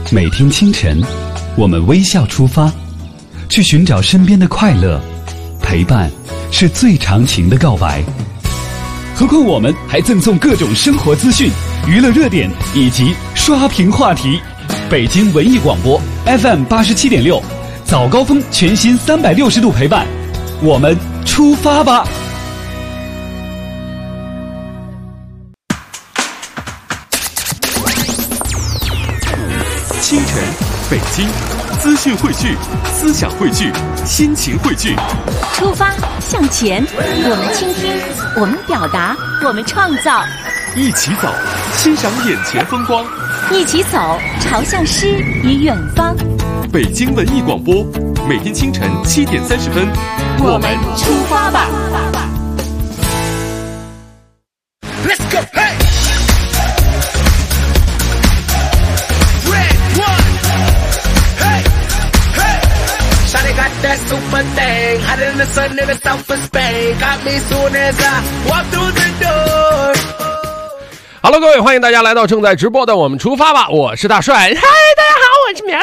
每天清晨，我们微笑出发，去寻找身边的快乐。陪伴是最长情的告白。何况我们还赠送各种生活资讯、娱乐热点以及刷屏话题。北京文艺广播 FM87.6，早高峰全新360度陪伴，我们出发吧！ 清晨，北京，资讯汇聚，思想汇聚，心情汇聚。 出发向前，我们倾听，我们表达，我们创造。 一起走，欣赏眼前风光。 一起走，朝向诗与远方。 北京文艺广播，每天清晨7点30分， 我们出发吧。 Let's go, hey! Got that super thing, hotter than the sun in the south of Spain. Got me soon as I walk through the door.Hello， 各位，欢迎大家来到正在直播的我们出发吧，我是大帅。嗨，大家好，我是苗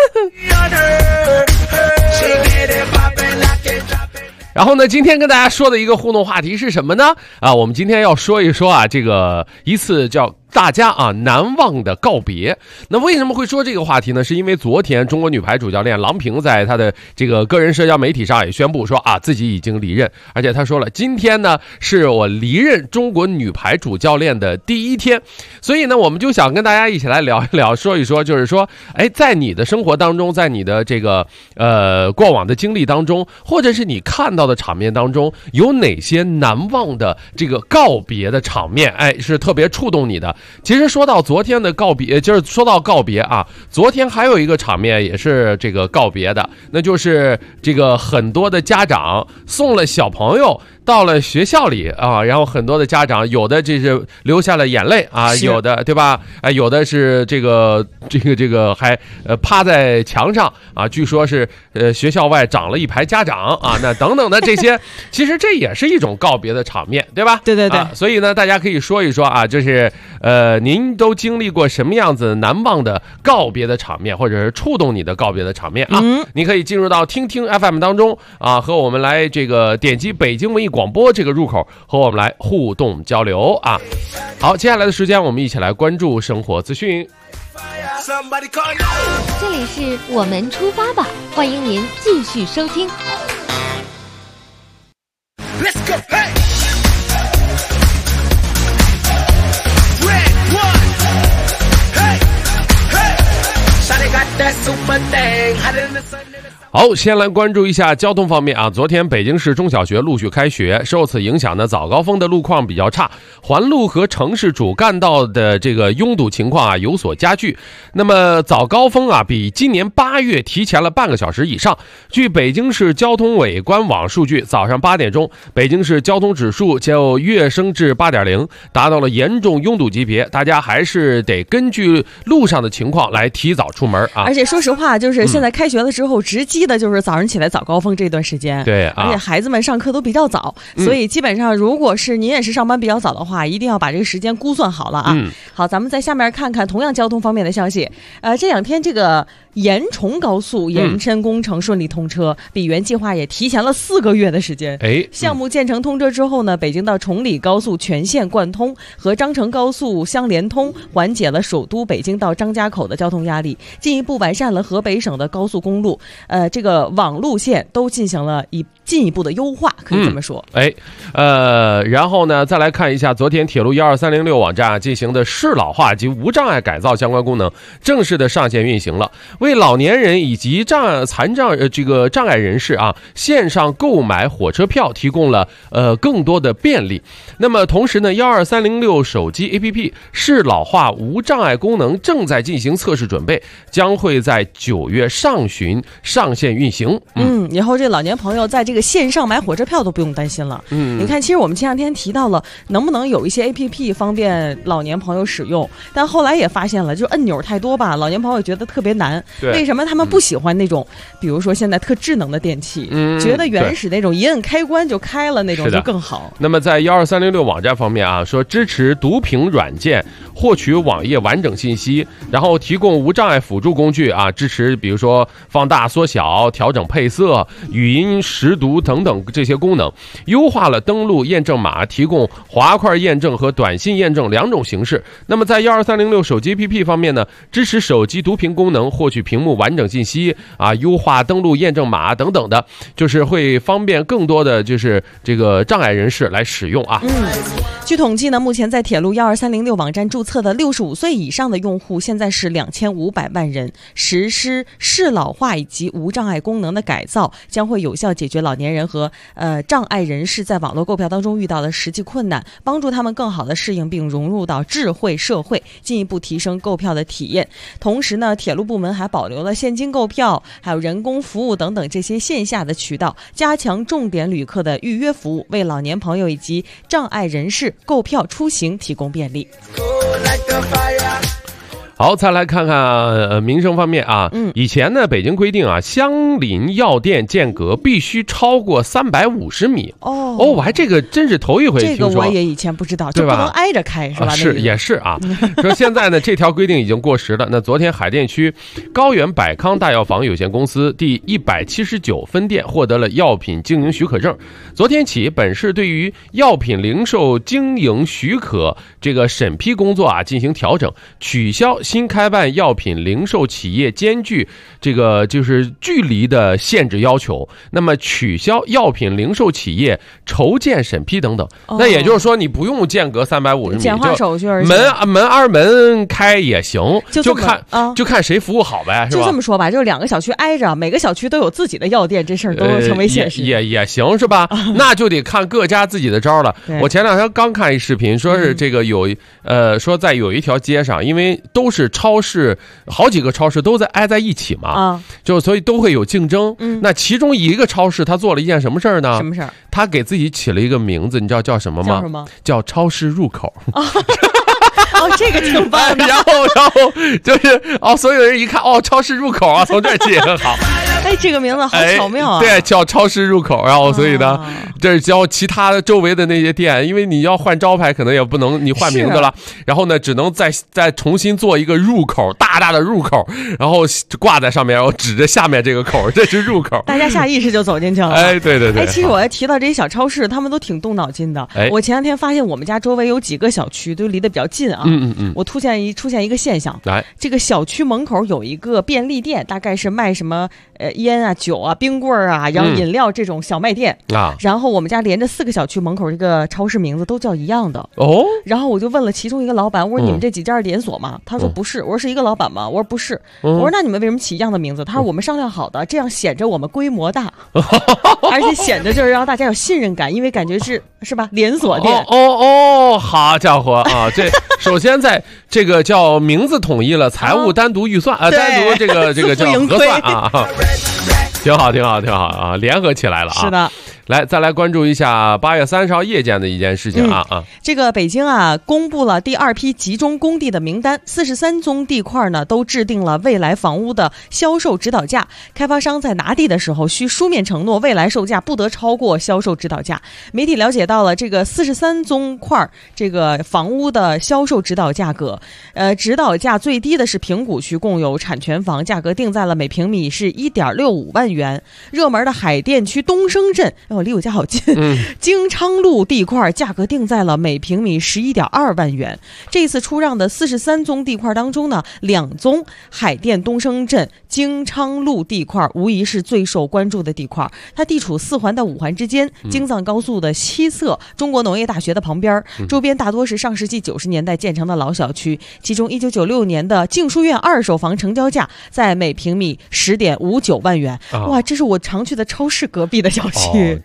山。然后呢，今天跟大家说的一个互动话题是什么呢？我们今天要说一说这个一次叫大家难忘的告别。那为什么会说这个话题呢？是因为昨天中国女排主教练郎平在她的这个个人社交媒体上也宣布说自己已经离任，而且她说了，今天呢是我离任中国女排主教练的第一天。所以呢，我们就想跟大家一起来聊一聊，说一说，就是说，在你的生活当中，在你的这个过往的经历当中，或者是你看到的场面当中，有哪些难忘的这个告别的场面，是特别触动你的。其实说到昨天的告别，就是说到告别昨天还有一个场面也是这个告别的，那就是这个很多的家长送了小朋友到了学校里然后很多的家长有的这是流下了眼泪有的对吧？有的是这个还趴在墙上据说是学校外长了一排家长那等等的这些，其实这也是一种告别的场面，对吧？ 对对对。 所以呢，大家可以说一说就是您都经历过什么样子难忘的告别的场面，或者是触动你的告别的场面你可以进入到听听 FM 当中和我们来这个点击北京文艺广播这个入口和我们来互动交流好，接下来的时间我们一起来关注生活资讯。 这里是我们出发吧，欢迎您继续收听。 Let's go, hey! That super thing, hotter than the sun in the south. 好，先来关注一下交通方面昨天北京市中小学陆续开学，受此影响呢，早高峰的路况比较差，环路和城市主干道的这个拥堵情况有所加剧。那么早高峰比今年8月提前了半个小时以上。据北京市交通委官网数据，早上8点钟，北京市交通指数就跃升至 8.0， 达到了严重拥堵级别，大家还是得根据路上的情况来提早出门而且说实话，就是现在开学了之后，直击的就是早上起来早高峰这段时间。 对而且孩子们上课都比较早，所以基本上如果是您也是上班比较早的话，一定要把这个时间估算好了好，咱们在下面看看同样交通方面的消息。这两天这个延崇高速延伸工程顺利通车，比原计划也提前了4个月的时间。项目建成通车之后呢，北京到崇礼高速全线贯通，和张成高速相连通，缓解了首都北京到张家口的交通压力，进一步完善了河北省的高速公路，这个网路线都进行了进一步的优化，可以这么说。 然后呢，再来看一下昨天铁路12306网站进行的适老化及无障碍改造相关功能正式的上线运行了，为老年人以及残障障碍人士线上购买火车票提供了更多的便利。那么同时呢，12306手机 APP 适老化无障碍功能正在进行测试准备，将会会在9月上旬上线运行。 以后这老年朋友在这个线上买火车票都不用担心了。你看，其实我们前两天提到了，能不能有一些 APP 方便老年朋友使用，但后来也发现了，就按钮太多吧，老年朋友觉得特别难。为什么他们不喜欢那种，比如说现在特智能的电器，觉得原始那种一摁开关就开了那种就更好。 那么在12306网站方面啊，说支持读屏软件获取网页完整信息，然后提供无障碍辅助工具啊，支持比如说放大、缩小、调整配色、语音识读等等这些功能，优化了登录验证码，提供滑块验证和短信验证2种形式。那么在12306手机 APP 方面呢，支持手机读屏功能，获取屏幕完整信息啊，优化登录验证码等等的，就是会方便更多的就是这个障碍人士来使用啊。 据统计呢，目前在铁路12306网站注册的65岁以上的用户现在是2500万人，实施适老化以及无障碍功能的改造，将会有效解决老年人和障碍人士在网络购票当中遇到的实际困难，帮助他们更好的适应并融入到智慧社会，进一步提升购票的体验。同时呢，铁路部门还保留了现金购票、还有人工服务等等这些线下的渠道，加强重点旅客的预约服务，为老年朋友以及障碍人士购票出行提供便利。 好，再来看看民生方面啊。以前呢，北京规定啊，相邻药店间隔必须超过350米。我还这个真是头一回听说。 这个我也以前不知道，就不能挨着开是吧？ 是也是啊。说现在呢，这条规定已经过时了。那昨天海淀区高原百康大药房有限公司第179分店获得了药品经营许可证。昨天起，本市对于药品零售经营许可这个审批工作啊进行调整，取消新开办药品零售企业间距这个就是距离的限制要求，那么取消药品零售企业筹建审批等等。那也就是说，你不用间隔350米， 简化手续而已， 门二门开也行，就看谁服务好呗，是吧？ 就这么说吧，就2个小区挨着，每个小区都有自己的药店，这事儿都成为现实， 也行是吧？那就得看各家自己的招了。我前2天刚看一视频，说是这个说在有一条街上，因为都是超市，好几个超市都挨在一起嘛，就所以都会有竞争。那其中一个超市他做了一件什么事儿呢？ 什么事儿？ 他给自己起了一个名字，你知道叫什么吗？ 叫什么？ 叫超市入口。 这个挺棒的。 然后就是所有人一看超市入口啊，从这儿起也很好。 这个名字好巧妙啊！ 对，叫超市入口。然后所以呢，这是教其他周围的那些店，因为你要换招牌，可能也不能你换名字了，然后呢，只能再重新做一个入口，大的入口，然后挂在上面，然后指着下面这个口，这是入口。 大家下意识就走进去了。 对。 其实我提到这些小超市，他们都挺动脑筋的。我前2天发现我们家周围有几个小区都离得比较近啊。我出现一个现象，这个小区门口有一个便利店，大概是卖什么烟啊、酒啊、冰棍啊，然后饮料这种小卖店然后我们家连着4个小区门口这个超市名字都叫一样的然后我就问了其中一个老板，我说你们这几家连锁吗？他说不是。我说是一个老板吗？我说不是。我说那你们为什么起一样的名字？他说我们商量好的，这样显着我们规模大而且显着就是让大家有信任感，因为感觉是吧连锁店。 好家伙啊！这首先在这个叫名字统一了，财务单独预算单独这个叫核算啊，挺好啊，联合起来了啊。 是的。 来，再来关注一下8月30号夜间的一件事情这个北京公布了第2批集中供地的名单，43宗地块呢都制定了未来房屋的销售指导价，开发商在拿地的时候需书面承诺未来售价不得超过销售指导价。媒体了解到了这个43宗块这个房屋的销售指导价格，指导价最低的是平谷区共有产权房，价格定在了每平米是1.65万元。热门的海淀区东升镇离我家好近，京昌路地块价格定在了每平米11.2万元。这次出让的43宗地块当中呢，2宗海淀东升镇京昌路地块无疑是最受关注的地块，它地处4环的5环之间，京藏高速的西侧，中国农业大学的旁边，周边大多是上世纪90年代建成的老小区，其中1996年的静书院2手房成交价在每平米10.59万元。哇，这是我常去的超市隔壁的小区。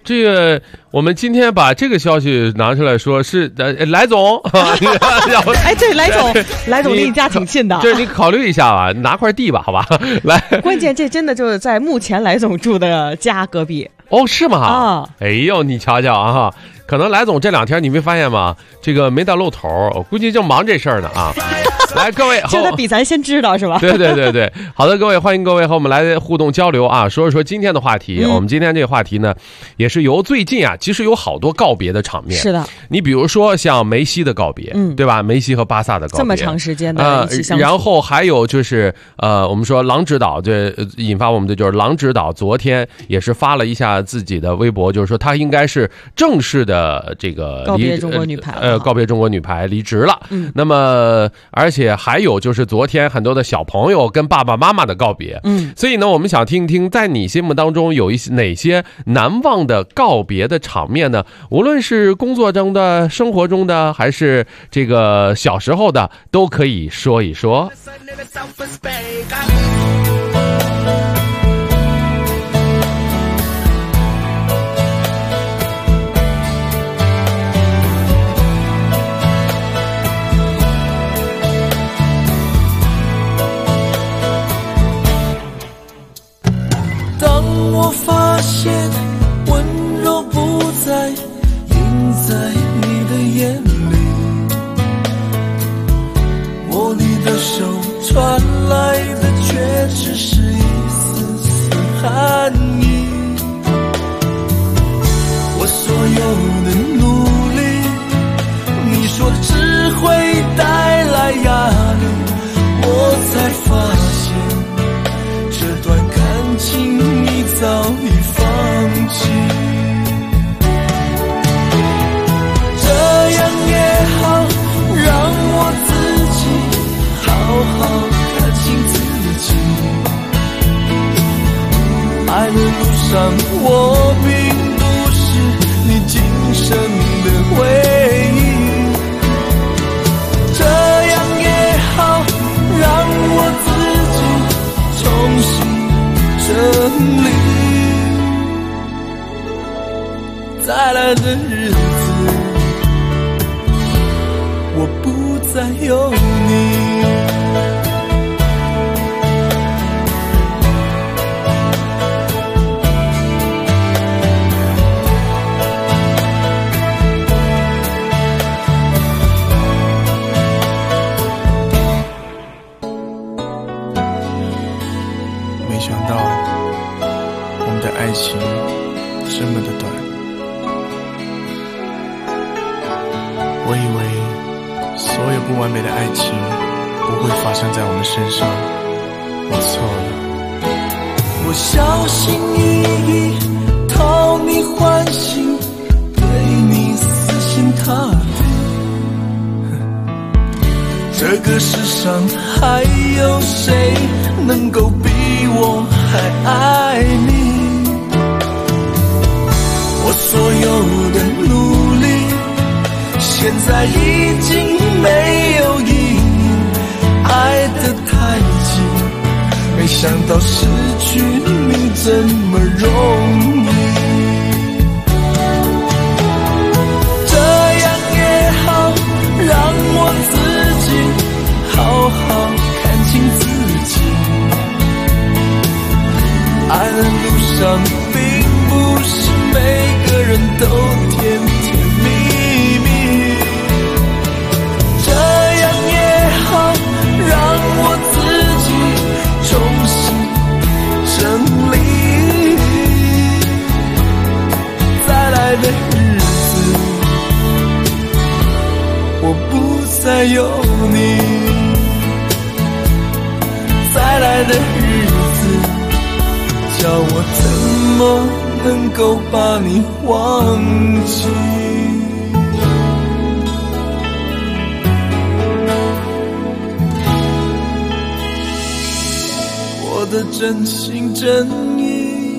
这个我们今天把这个消息拿出来说是来总， 哎，对，来总离你家挺近的， 这你考虑一下吧，拿块地吧，好吧，来。 关键这真的就是在目前来总住的家隔壁。 哦，是吗？ 啊， 哎呦，你瞧瞧啊，可能来总这2天你没发现吗？这个没大露头，我估计正忙这事儿呢啊。来，各位， 这他比咱先知道是吧？ 对，好的，各位，欢迎各位和我们来互动交流啊，说一说今天的话题。我们今天这个话题呢，也是由最近啊，其实有好多告别的场面。 是的， 你比如说像梅西的告别，对吧？梅西和巴萨的告别， 这么长时间的一起相处。 然后还有就是我们说郎指导，这引发我们的就是郎指导昨天也是发了一下自己的微博，就是说他应该是正式的这个告别中国女排， 告别中国女排离职了。那么而且还有就是昨天很多的小朋友跟爸爸妈妈的告别，所以呢，我们想听一听，在你心目当中有哪些难忘的告别的场面呢？无论是工作中的、生活中的，还是这个小时候的，都可以说一说。 我发现温柔不再映在你的眼里，握你的手传来的却只是一丝丝寒意。我所有的努力，你说只会带来压力，我才发现这段感情你早已放弃，这样也好，让我自己好好看清自己。爱的路上，我并不是你今生的唯一，这样也好，让我自己重新整理。再来的日子，我不再有你。 没想到我们的爱情这么的短，我以为所有不完美的爱情不会发生在我们身上，我错了。 我小心翼翼讨你欢心，对你死心塌地，这个世上还有谁能够比我还爱你？我所有的努力现在已经没有意义，爱得太近，没想到失去你这么容易。这样也好，让我自己好好看清自己。爱的路上并不是每个人都甜甜蜜蜜，这样也好，让我自己重新整理。再来的日子，我不再有你。再来的日子，叫我怎么能够把你忘记？我的真心真意，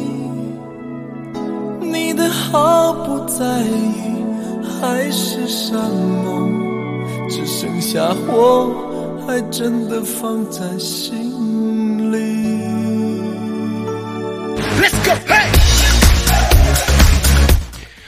你的毫不在意，还是上梦，只剩下我还真的放在心里。 Let's go, hey!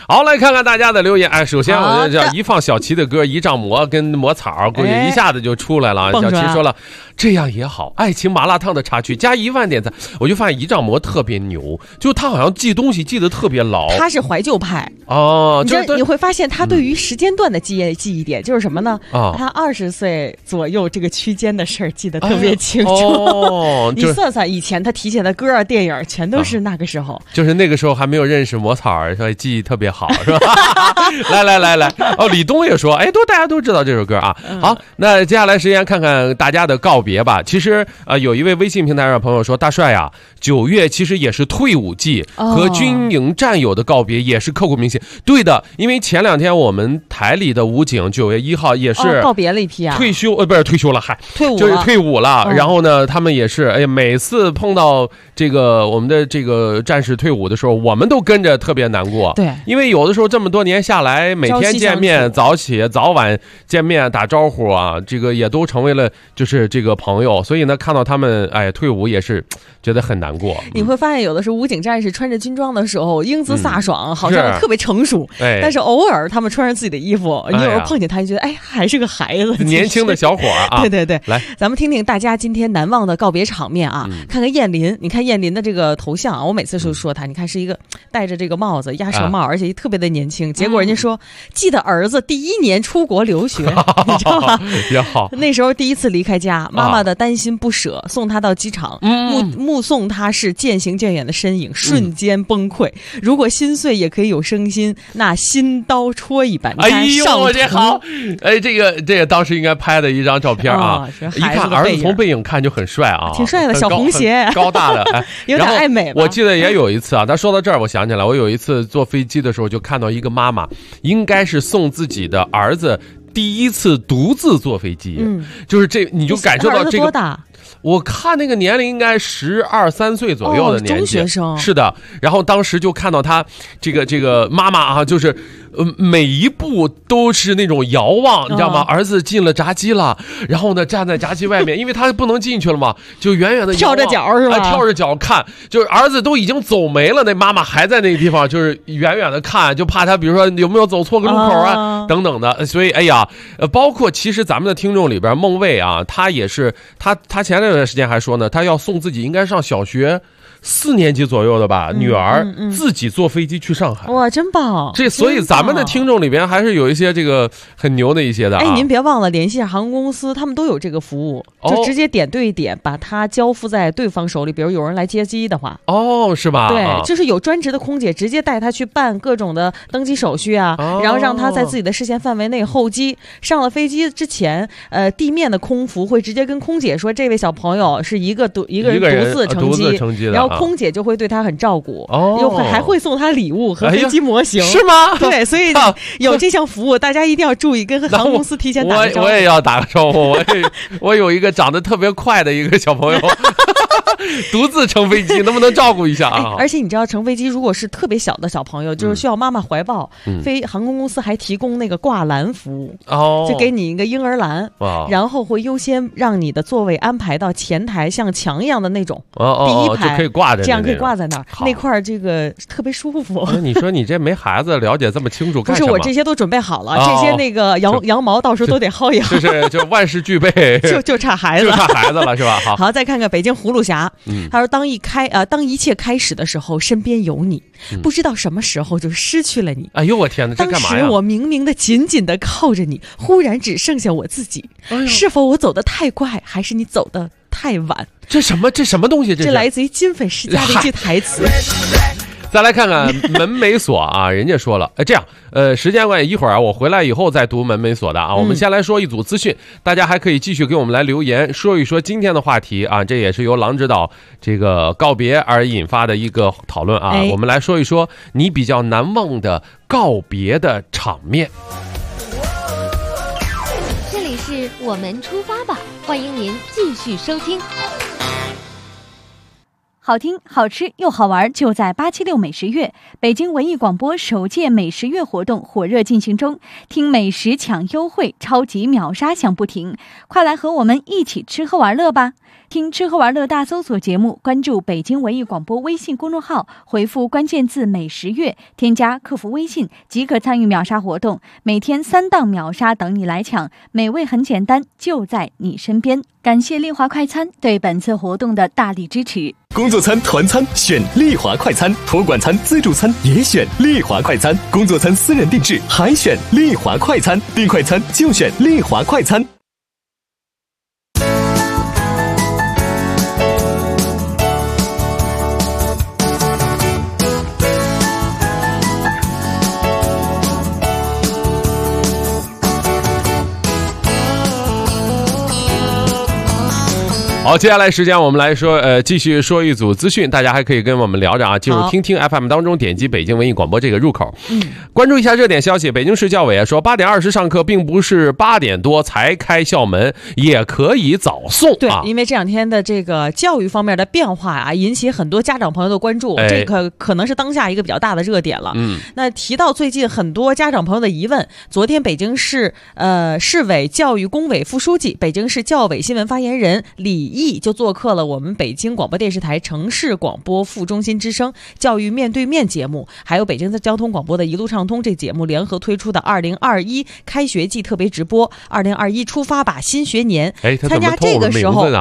好，来看看大家的留言。首先我就叫一放小齐的歌，一丈魔跟魔草，估计一下子就出来了。小齐说了，这样也好，爱情麻辣烫的插曲加1万点赞。我就发现一丈魔特别牛，就他好像记东西记得特别牢。 他是怀旧派哦， 你会发现他对于时间段的记忆点就是什么呢？他20岁左右这个区间的事儿记得特别清楚。你算算以前他提起的歌啊、电影，全都是那个时候。 就是那个时候还没有认识魔草，所以记忆特别好，是吧？来，李东也说，大家都知道这首歌啊。好，那接下来时间看看大家的告别吧。其实有一位微信平台上的朋友说，大帅呀，9月其实也是退伍季，和军营战友的告别也是刻骨铭心。对的，因为前2天我们台里的武警9月1号也是告别了一批啊， 退休不是退休了，就是退伍了。然后呢，他们也是每次碰到这个我们的这个战士退伍的时候，我们都跟着特别难过。 对， 因为有的时候这么多年下来，每天见面，早起早晚见面打招呼啊，这个也都成为了就是这个朋友。所以呢，看到他们退伍也是觉得很难过。 你会发现有的时候武警战士穿着军装的时候英姿飒爽，好像特别成熟，但是偶尔他们穿上自己的衣服，你有时候碰见他就觉得还是个孩子， 年轻的小伙啊。 对，来，咱们听听大家今天难忘的告别场面啊。看看燕林，你看燕林的这个头像啊，我每次说他，你看是一个戴着这个帽子鸭舌帽，而且特别的年轻。结果人家说记得儿子第1年出国留学，你知道吗？ 也好， 那时候第一次离开家，妈妈的担心不舍，送他到机场，目送他是渐行渐远的身影，瞬间崩溃。如果心碎也可以有声音，那心刀戳一般。 哎呦，这好，这个当时应该拍的一张照片啊，一看儿子从背影看就很帅啊， 挺帅的，小红鞋， 高大的， 有点爱美。 我记得也有一次啊，他说到这儿，我想起来，我有一次坐飞机的时候就看到一个妈妈，应该是送自己的儿子第一次独自坐飞机，就是你就感受到这个。 多大？ 我看那个年龄应该12、13岁左右的年纪， 中学生。 是的，然后当时就看到他这个妈妈啊，就是每一步都是那种遥望，你知道吗？儿子进了闸机了，然后呢站在闸机外面，因为他不能进去了嘛，就远远的跳着脚是吧？ 跳着脚看，就是儿子都已经走没了，那妈妈还在那个地方，就是远远的看，就怕他比如说有没有走错个路口啊等等的。所以包括其实咱们的听众里边，孟卫啊，他也是他前段时间还说呢，他要送自己应该上小学4年级左右的吧，女儿自己坐飞机去上海。 哇，真棒！ 所以咱们的听众里边还是有一些这个很牛的一些的。 您别忘了联系航空公司，他们都有这个服务，就直接点对点，把它交付在对方手里。比如有人来接机的话， 是吧？ 对，就是有专职的空姐直接带他去办各种的登机手续啊，然后让他在自己的视线范围内候机。上了飞机之前，地面的空服会直接跟空姐说，这位小朋友是一个人独自乘机，然后空姐就会对他很照顾，还会送他礼物和飞机模型， 是吗？ 对，所以有这项服务，大家一定要注意，跟航空公司提前打个招呼。 我也要打个招呼，我有一个长得特别快的一个小朋友。独自乘飞机，能不能照顾一下啊？ 而且你知道，乘飞机如果是特别小的小朋友，就是需要妈妈怀抱，航空公司还提供那个挂篮服务，就给你一个婴儿篮，然后会优先让你的座位安排到前台像墙一样的那种，第一排就可以挂着， 这样可以挂在那儿，那块这个特别舒服。 你说你这没孩子了解这么清楚干什么？ 不是，我这些都准备好了，这些那个羊毛到时候都得薅一薅， 就万事俱备， 就差孩子， 了是吧？ 好，再看看北京葫芦侠。他说当一切开始的时候，身边有你，不知道什么时候就失去了你。 哎呦我天哪，这干嘛呀？ 当时我明明的紧紧的靠着你，忽然只剩下我自己。是否我走得太快，还是你走得太晚？ 这什么东西？ 这来自于金粉世家的一句台词。 再来看看门没锁啊，人家说了，这样，时间关系，一会儿我回来以后再读门没锁的啊。我们先来说一组资讯，大家还可以继续给我们来留言，说一说今天的话题啊。这也是由郎指导这个告别而引发的一个讨论啊。我们来说一说你比较难忘的告别的场面。 这里是我们出发吧，欢迎您继续收听。 好听、好吃又好玩，就在876美食月。北京文艺广播首届美食月活动火热进行中，听美食抢优惠，超级秒杀享不停，快来和我们一起吃喝玩乐吧！听吃喝玩乐大搜索节目，关注北京文艺广播微信公众号，回复关键字美食月，添加客服微信即可参与秒杀活动，每天3档秒杀等你来抢，美味很简单，就在你身边。感谢丽华快餐对本次活动的大力支持。 工作餐、团餐选丽华快餐，托管餐、自助餐也选丽华快餐，工作餐私人定制还选丽华快餐，订快餐就选丽华快餐。好，接下来时间我们来说，继续说一组资讯，大家还可以跟我们聊着啊。进入听听 FM 当中，点击北京文艺广播这个入口，关注一下热点消息。北京市教委说，8点20上课，并不是8点多才开校门，也可以早送。 对，因为这两天的这个教育方面的变化啊，引起很多家长朋友的关注，这个可能是当下一个比较大的热点了。那提到最近很多家长朋友的疑问，昨天北京市市委教育工委副书记、北京市教委新闻发言人李就做客了我们北京广播电视台城市广播副中心之声教育面对面节目，还有北京的交通广播的一路畅通这节目联合推出的2021开学季特别直播2021出发吧新学年。参加这个时候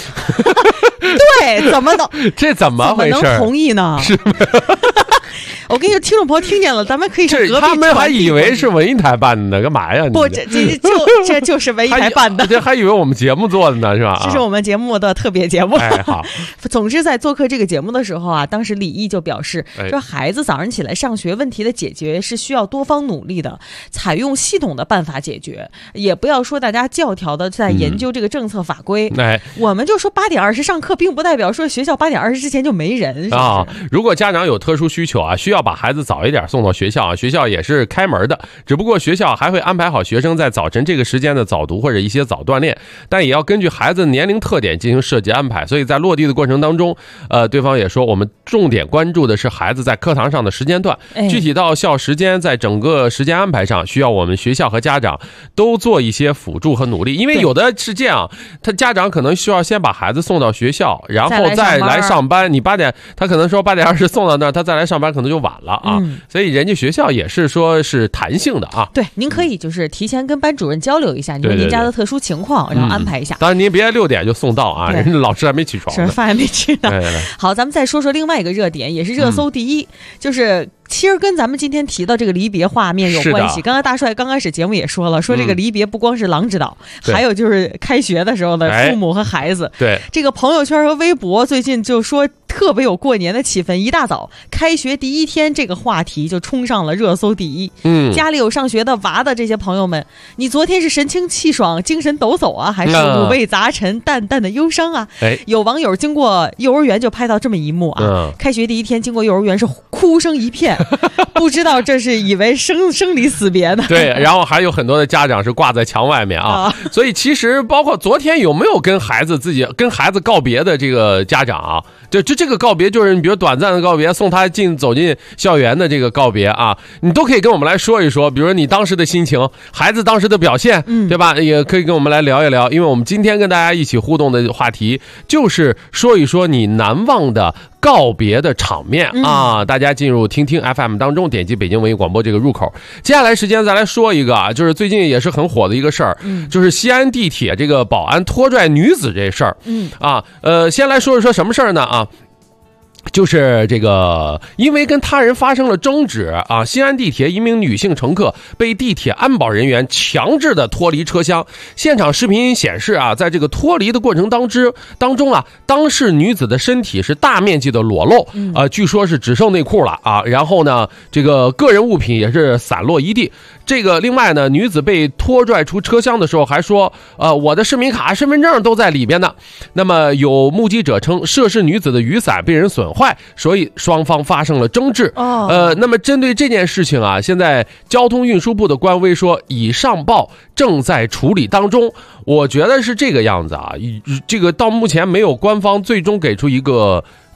对，怎么能这怎么回事？ 怎么能同意呢？ 是我跟你说，听众朋友听见了，咱们可以是他们还以为是文艺台办的呢，干嘛呀？ 不，这就是文艺台办的， 这还以为我们节目做的呢，是吧？ 这是我们节目的特别节目。 哎，好。 总之，在做客这个节目的时候啊，当时李毅就表示说，孩子早上起来上学问题的解决是需要多方努力的，采用系统的办法解决，也不要说大家教条的在研究这个政策法规。我们就说8点20上课，并不代表说学校8点20之前就没人啊。 如果家长有特殊需求啊，需要把孩子早一点送到学校啊，学校也是开门的，只不过学校还会安排好学生在早晨这个时间的早读或者一些早锻炼，但也要根据孩子年龄特点进行设计安排。所以在落地的过程当中，对方也说，我们重点关注的是孩子在课堂上的时间段，具体到校时间，在整个时间安排上，需要我们学校和家长都做一些辅助和努力。因为有的是这样，他家长可能需要先把孩子送到学校，然后再来上班。你8点，他可能说8点20送到那儿，他再来上班可能就晚了啊。所以人家学校也是说是弹性的啊。 对，您可以就是提前跟班主任交流一下，您家的特殊情况，然后安排一下。 当然您别6点就送到啊，人家老师还没起床呢， 饭还没吃呢。好，咱们再说说另外一个热点，也是热搜第一，就是其实跟咱们今天提到这个离别画面有关系。刚刚大帅刚开始节目也说了，说这个离别不光是狼指导，还有就是开学的时候的父母和孩子。 对， 这个朋友圈和微博最近就说特别有过年的气氛，一大早开学第一天，这个话题就冲上了热搜第一。家里有上学的娃的这些朋友们，你昨天是神清气爽、精神抖擞啊，还是五味杂陈、淡淡的忧伤啊？有网友经过幼儿园就拍到这么一幕啊，开学第一天经过幼儿园是哭声一片。不知道这是以为生离死别的。 对，然后还有很多的家长是挂在墙外面啊。所以其实包括昨天有没有跟孩子告别的这个家长啊，这个告别就是你比如短暂的告别，送他走进校园的这个告别啊，你都可以跟我们来说一说，比如说你当时的心情，孩子当时的表现，对吧？也可以跟我们来聊一聊，因为我们今天跟大家一起互动的话题就是说一说你难忘的告别的场面啊。大家进入听听 FM 当中，点击北京文艺广播这个入口。接下来时间再来说一个啊，就是最近也是很火的一个事儿，就是西安地铁这个保安拖拽女子这事儿。先来说一说什么事儿呢啊？就是这个，因为跟他人发生了争执啊，西安地铁一名女性乘客被地铁安保人员强制的脱离车厢。现场视频显示啊，在这个脱离的过程当中啊，当事女子的身体是大面积的裸露，据说是只剩内裤了啊。然后呢，这个个人物品也是散落一地。这个另外呢，女子被拖拽出车厢的时候还说，我的市民卡、身份证都在里边呢。那么有目击者称，涉事女子的雨伞被人损坏，所以双方发生了争执。那么针对这件事情啊，现在交通运输部的官微说已上报，正在处理当中。我觉得是这个样子啊，这个到目前没有官方最终给出一个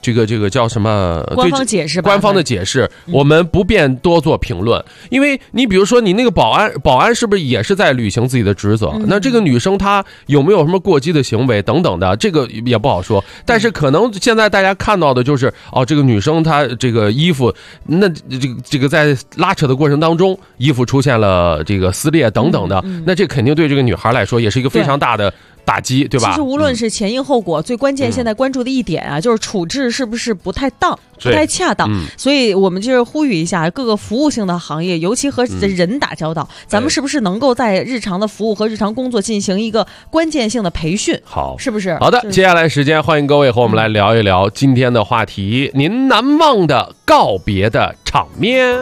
这个叫什么？ 官方解释吧， 官方的解释，我们不便多做评论。因为你比如说，你那个保安是不是也是在履行自己的职责？那这个女生她有没有什么过激的行为等等的，这个也不好说。但是可能现在大家看到的就是这个女生她这个衣服，那这个在拉扯的过程当中，衣服出现了这个撕裂等等的，那这肯定对这个女孩来说也是一个非常大的打击，对吧？ 其实无论是前因后果，最关键现在关注的一点啊，就是处置是不是不太当、不太恰当。所以我们就是呼吁一下各个服务性的行业，尤其和人打交道，咱们是不是能够在日常的服务和日常工作进行一个关键性的培训？ 好， 是不是？ 好的，接下来时间欢迎各位和我们来聊一聊今天的话题，您难忘的告别的场面。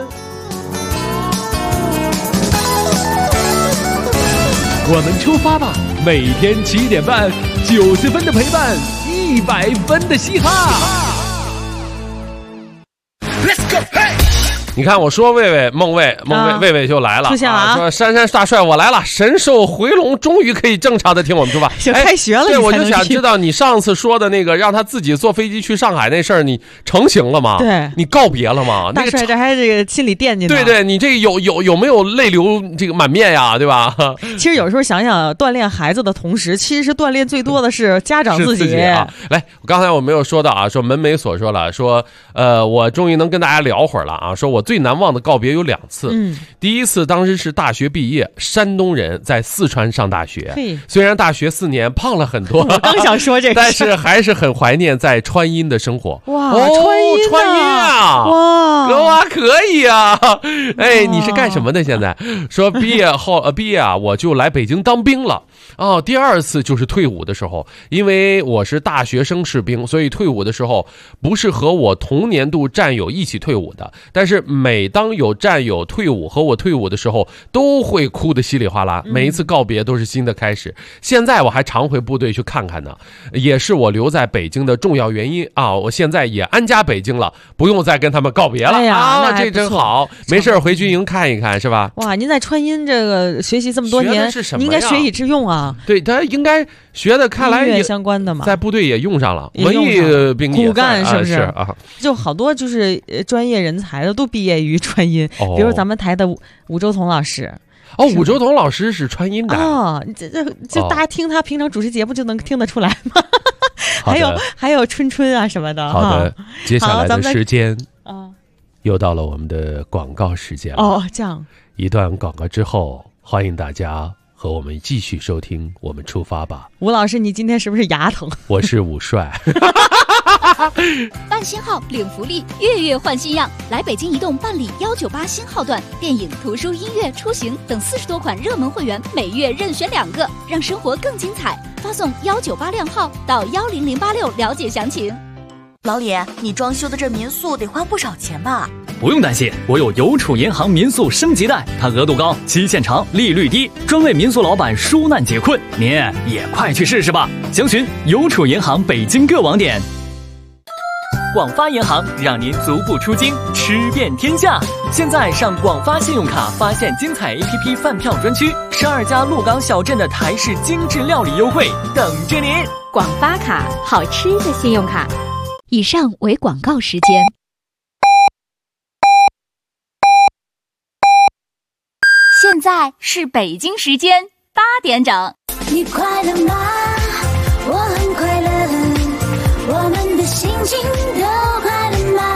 我们出发吧！每天7点半，90分的陪伴，100分的嘻哈。 Let's go， 嘿！ 你看，我说孟魏就来了， 出现了啊！ 说珊珊大帅我来了，神兽回笼终于可以正常的听我们出发， 就开学了。 对，我就想知道你上次说的那个让他自己坐飞机去上海那事儿，你成型了吗？ 对， 你告别了吗？ 大帅这还这个心里惦记呢。 对，你这有没有泪流这个满面呀？对吧？ 其实有时候想想，锻炼孩子的同时，其实锻炼最多的是家长自己啊。来，刚才我没有说到啊，说门楣所说了，说我终于能跟大家聊会儿了啊，说我最难忘的告别有2次。第一次当时是大学毕业，山东人在四川上大学，虽然大学4年胖了很多， 我刚想说这个， 但是还是很怀念在川音的生活。 哇， 川音啊，哇，可以啊！哎，你是干什么的？现在说毕业啊，我就来北京当兵了。第2次就是退伍的时候，因为我是大学生士兵，所以退伍的时候不是和我同年度战友一起退伍的，但是每当有战友退伍和我退伍的时候，都会哭得稀里哗啦。每一次告别都是新的开始。现在我还常回部队去看看呢，也是我留在北京的重要原因啊！我现在也安家北京了，不用再跟他们告别了。这真好，没事回军营看一看，是吧？ 哇，您在川音这个学习这么多年，你应该学以致用啊。 对，他应该学的，看来也相关的嘛， 在部队也用上了，文艺兵骨干是不是啊？ 就好多就是专业人才的都毕业于川音，比如咱们台的武周彤老师。 武周彤老师是川音的这大家听他平常主持节目就能听得出来吗？还有春啊什么的。 好的，接下来的时间又到了我们的广告时间了。 这样一段广告之后，欢迎大家和我们继续收听我们出发吧。 吴老师，你今天是不是牙疼？ 我是武帅。 办新号领福利，月月换新样，来北京移动办理198新号段，电影、图书、音乐、出行等40多款热门会员，每月任选2个，让生活更精彩。发送198靓号到10086了解详情。 老李，你装修的这民宿得花不少钱吧？ 不用担心，我有邮储银行民宿升级贷，它额度高，期限长，利率低，专为民宿老板纾难解困。您也快去试试吧！详询邮储银行北京各网点。广发银行让您足不出京，吃遍天下。现在上广发信用卡发现精彩 APP 饭票专区，12家鹿港小镇的台式精致料理优惠等着您。 广发卡，好吃的信用卡。 以上为广告时间。现在是北京时间8点整。 你快乐吗？我很快乐，我们的心情都快乐吗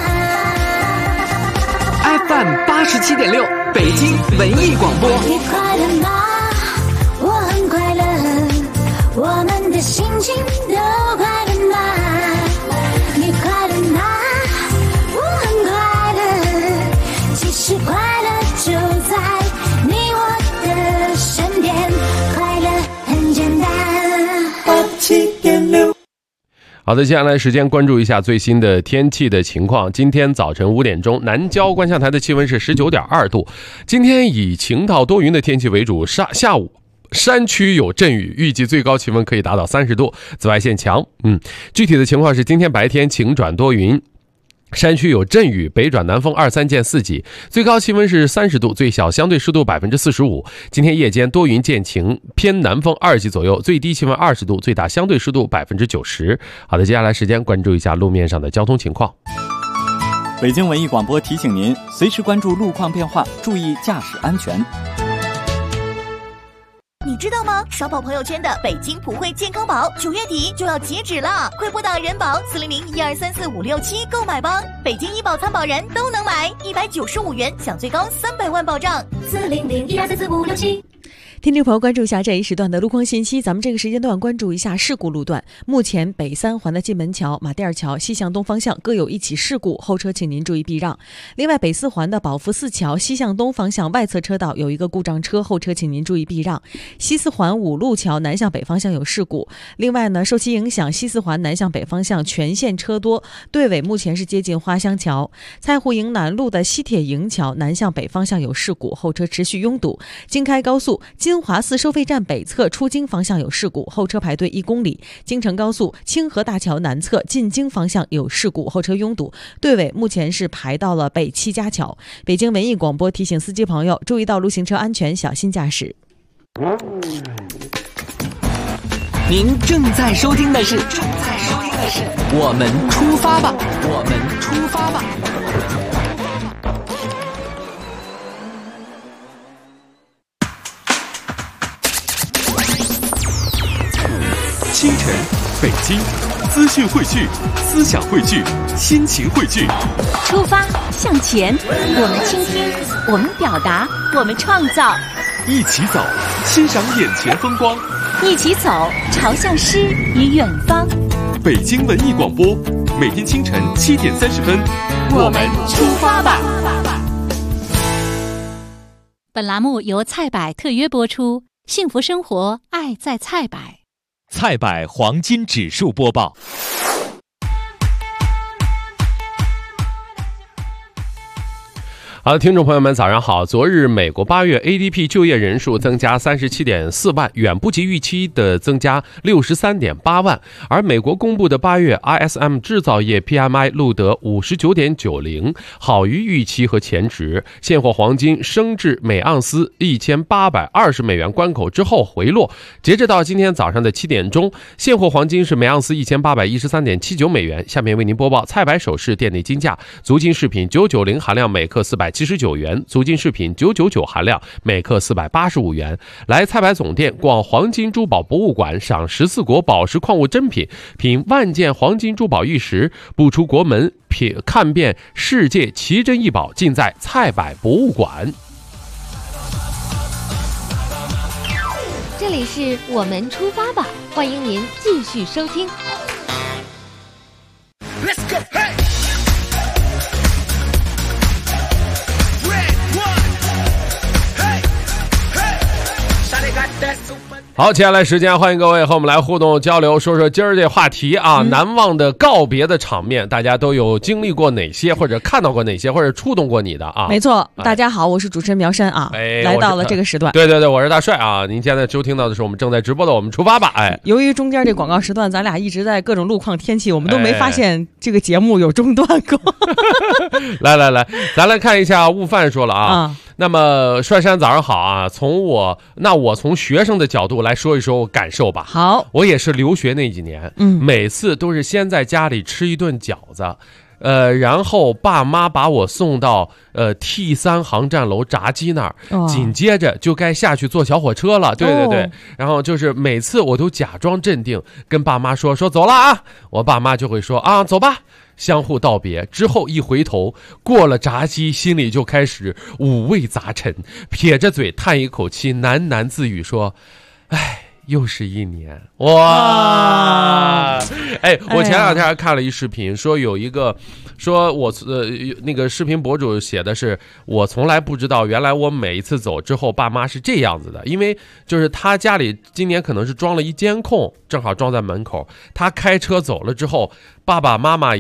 ？FM 87.6，北京文艺广播。 你快乐吗？我很快乐，我们的心情都快乐吗？你快乐吗？我很快乐，其实快乐就在你我的身边，快乐很简单。87.6。 好的，接下来时间关注一下最新的天气的情况。今天早晨5点钟，南郊观象台的气温是19.2度。今天以晴到多云的天气为主，下午山区有阵雨，预计最高气温可以达到30度，紫外线强。具体的情况是今天白天晴转多云。 山区有阵雨，北转南风2、3见4级，最高气温是30度，最小相对湿度45%。今天夜间多云见晴，偏南风2级左右，最低气温20度，最大相对湿度90%。好的，接下来时间关注一下路面上的交通情况。 北京文艺广播提醒您，随时关注路况变化，注意驾驶安全。 你知道吗？刷爆朋友圈的北京普惠健康宝9月底就要截止了，快拨打人保400-1234-567购买吧！北京医保参保人都能买，195元享最高300万保障。 400-1234-567。 听众朋友，关注一下这一时段的路况信息。咱们这个时间段关注一下事故路段。目前北3环的进门桥、马甸桥西向东方向各有一起事故，后车请您注意避让。另外，北4环的宝福寺桥西向东方向外侧车道有一个故障车，后车请您注意避让。西4环五路桥南向北方向有事故。另外呢，受其影响，西4环南向北方向全线车多，队尾目前是接近花乡桥。蔡湖营南路的西铁营桥南向北方向有事故，后车持续拥堵。京开高速金华寺收费站北侧出京方向有事故，后车排队1公里。京承高速清河大桥南侧进京方向有事故，后车拥堵，队尾目前是排到了北七家桥。北京文艺广播提醒司机朋友注意道路行车安全，小心驾驶。 您正在收听的是我们出发吧，我们出发吧。 清晨，北京，资讯汇聚，思想汇聚，心情汇聚。 出发，向前，我们倾听，我们表达，我们创造。 一起走，欣赏眼前风光。 一起走，朝向诗与远方。 北京文艺广播，每天清晨7点30分， 我们出发吧。 本栏目由菜百特约播出，幸福生活，爱在菜百。 菜百黄金指数播报。 好的，听众朋友们，早上好。昨日，美国8月 ADP 就业人数增加37.4万，远不及预期的增加63.8万。而美国公布的8月 ISM 制造业 PMI 录得59.90，好于预期和前值。现货黄金升至每盎司1820美元关口之后回落。截止到今天早上的7点钟，现货黄金是每盎司1813.79美元。下面为您播报菜百首饰店内金价：足金饰品990含量每克479元，足金饰品999含量每克485元。来菜百总店逛黄金珠宝博物馆，赏14国宝石矿物珍品，品万件黄金珠宝玉石，不出国门，看遍世界奇珍异宝，尽在菜百博物馆。 这里是我们出发吧，欢迎您继续收听。Let's go, hey! That's so much. 好，接下来时间欢迎各位和我们来互动交流，说说今儿这话题啊，难忘的告别的场面，大家都有经历过哪些，或者看到过哪些，或者触动过你的啊？ 没错，大家好，我是主持人苗山啊，来到了这个时段。 对对对，我是大帅啊。您现在收听到的是我们正在直播的《我们出发吧》。哎， 由于中间这广告时段，咱俩一直在各种路况天气，我们都没发现这个节目有中断过。 来来来，咱来看一下悟饭说了啊。那么帅山早上好啊，我从学生的角度来说一说我感受吧。 好， 我也是留学那几年，每次都是先在家里吃一顿饺子，然后爸妈把我送到T3航站楼炸鸡那儿，紧接着就该下去坐小火车了。对对对，然后就是每次我都假装镇定，跟爸妈说走了啊，我爸妈就会说啊走吧。相互道别之后，一回头过了炸鸡，心里就开始五味杂陈，撇着嘴叹一口气，喃喃自语说：“哎，又是一年。”哇！哎，我前两天还看了一视频，说有一个，说我那个视频博主写的是，我从来不知道，原来我每一次走之后，爸妈是这样子的，因为就是他家里今年可能是装了一监控，正好装在门口，他开车走了之后，爸爸妈妈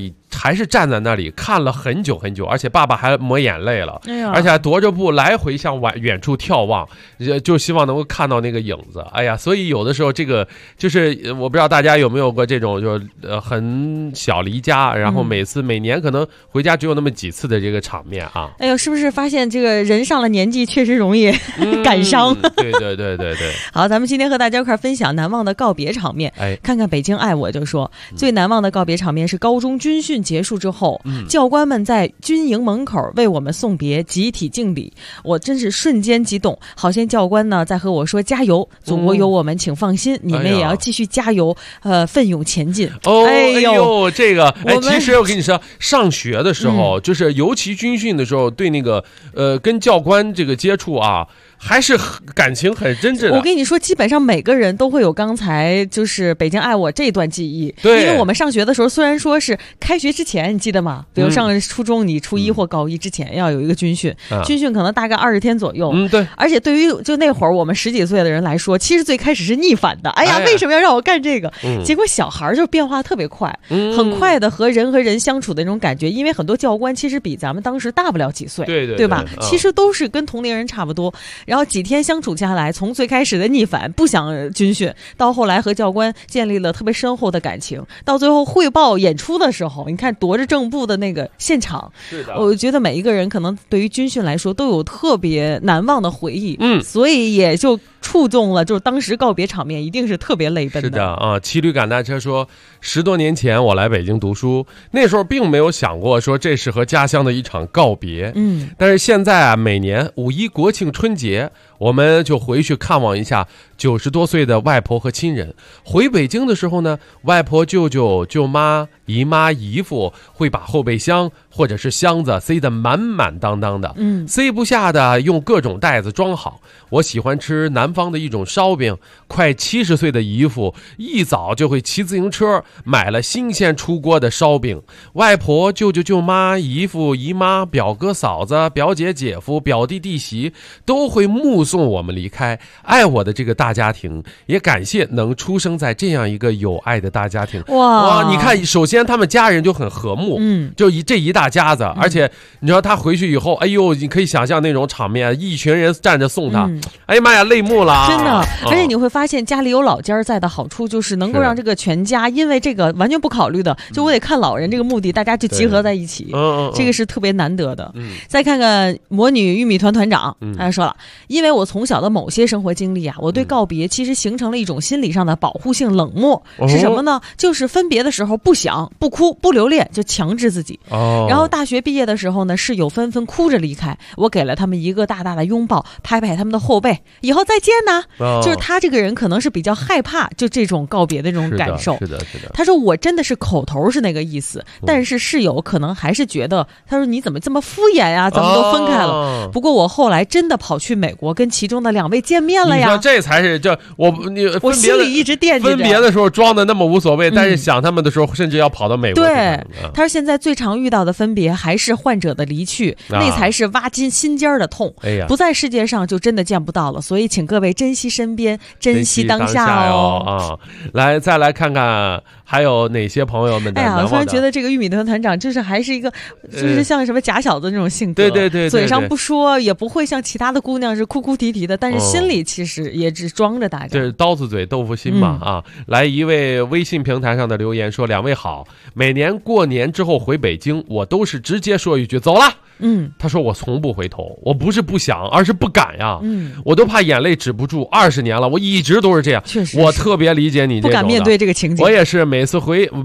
还是站在那里看了很久很久，而且爸爸还抹眼泪了，而且还踱着步来回向远处眺望，就希望能够看到那个影子。哎呀，所以有的时候这个就是我不知道大家有没有过这种，就很小离家，然后每年可能回家只有那么几次的这个场面啊。 哎呦，是不是发现这个人上了年纪确实容易感伤？ 对对对对对。 好，咱们今天和大家一块分享难忘的告别场面。看看北京爱我就说，最难忘的告别场面是高中军训结束之后，教官们在军营门口为我们送别，集体敬礼，我真是瞬间激动，好像教官呢在和我说加油，祖国有我们请放心，你们也要继续加油，奋勇前进。 哎呦，这个其实我跟你说，上学的时候，就是尤其军训的时候，对那个跟教官这个接触啊，还是感情很真挚的。 我跟你说，基本上每个人都会有刚才就是北京爱我这段记忆。 对， 因为我们上学的时候，虽然说是开学之前，你记得吗？比如上初中，你初一或高一之前要有一个军训，军训可能大概20天左右。 对。 而且对于就那会儿我们10几岁的人来说，其实最开始是逆反的。哎呀，为什么要让我干这个？结果小孩就变化特别快，很快的和人相处的那种感觉。因为很多教官其实比咱们当时大不了几岁，对吧？其实都是跟同龄人差不多。然后几天相处下来，从最开始的逆反不想军训，到后来和教官建立了特别深厚的感情，到最后汇报演出的时候，你看夺着正步的那个现场， 是的， 我觉得每一个人可能对于军训来说都有特别难忘的回忆，所以也就触动了，就是当时告别场面一定是特别泪奔的。 是的啊，骑驴赶大车说，10多年前我来北京读书，那时候并没有想过说这是和家乡的一场告别，但是现在啊，每年5一国庆春节，我们就回去看望一下90多岁的外婆和亲人。回北京的时候呢，外婆、舅舅、舅妈、姨妈、姨父会把后备箱或者是箱子塞得满满当当的，塞不下的用各种袋子装好。我喜欢吃南方的一种烧饼，快70岁的姨父一早就会骑自行车买了新鲜出锅的烧饼。外婆、舅舅、舅妈、姨父、姨妈、表哥、嫂子、表姐、姐夫、表弟、弟媳都会目送我们离开。爱我的这个大家庭，也感谢能出生在这样一个有爱的大家庭。哇，你看，首先他们家人就很和睦，就这一大家子，而且你知道他回去以后，哎呦，你可以想象那种场面，一群人站着送他，哎呀妈呀，泪目了， 真的。而且你会发现家里有老家在的好处就是能够让这个全家因为这个完全不考虑的，就我得看老人这个目的，大家就集合在一起，这个是特别难得的。再看看魔女玉米团团长，他说了，因为我从小的某些生活经历啊，我对告别其实形成了一种心理上的保护性冷漠，是什么呢？就是分别的时候不想、不哭、不留恋，就强制自己。然后大学毕业的时候呢，室友纷纷哭着离开，我给了他们一个大大的拥抱，拍拍他们的后背，以后再见呢。就是他这个人可能是比较害怕就这种告别的这种感受。 是的。 他说我真的是口头是那个意思，但是室友可能还是觉得，他说你怎么这么敷衍呀？咱们都分开了。不过我后来真的跑去美国跟其中的2位见面了呀。 你说这才是我心里一直惦记着。 分别的时候装的那么无所谓，但是想他们的时候，甚至要跑到美国去。 对，他说现在最常遇到的分别还是患者的离去，那才是挖进心尖的痛。不在世界上就真的见不到了，所以请各位珍惜身边，珍惜当下哦。 来，再来看看还有哪些朋友们的难忘的。 我突然觉得这个玉米团团长就是还是一个就是像什么假小子那种性格， 对， 嘴上不说，也不会像其他的姑娘是哭哭啼啼的，但是心里其实也只装着大家。 这是刀子嘴豆腐心嘛啊！来一位微信平台上的留言说：“2位好，每年过年之后回北京，我都是直接说一句走了。”他说我从不回头，我不是不想，而是不敢呀。我都怕眼泪止不住，20年了，我一直都是这样。 确实， 我特别理解你这种的， 不敢面对这个情景。 我也是每次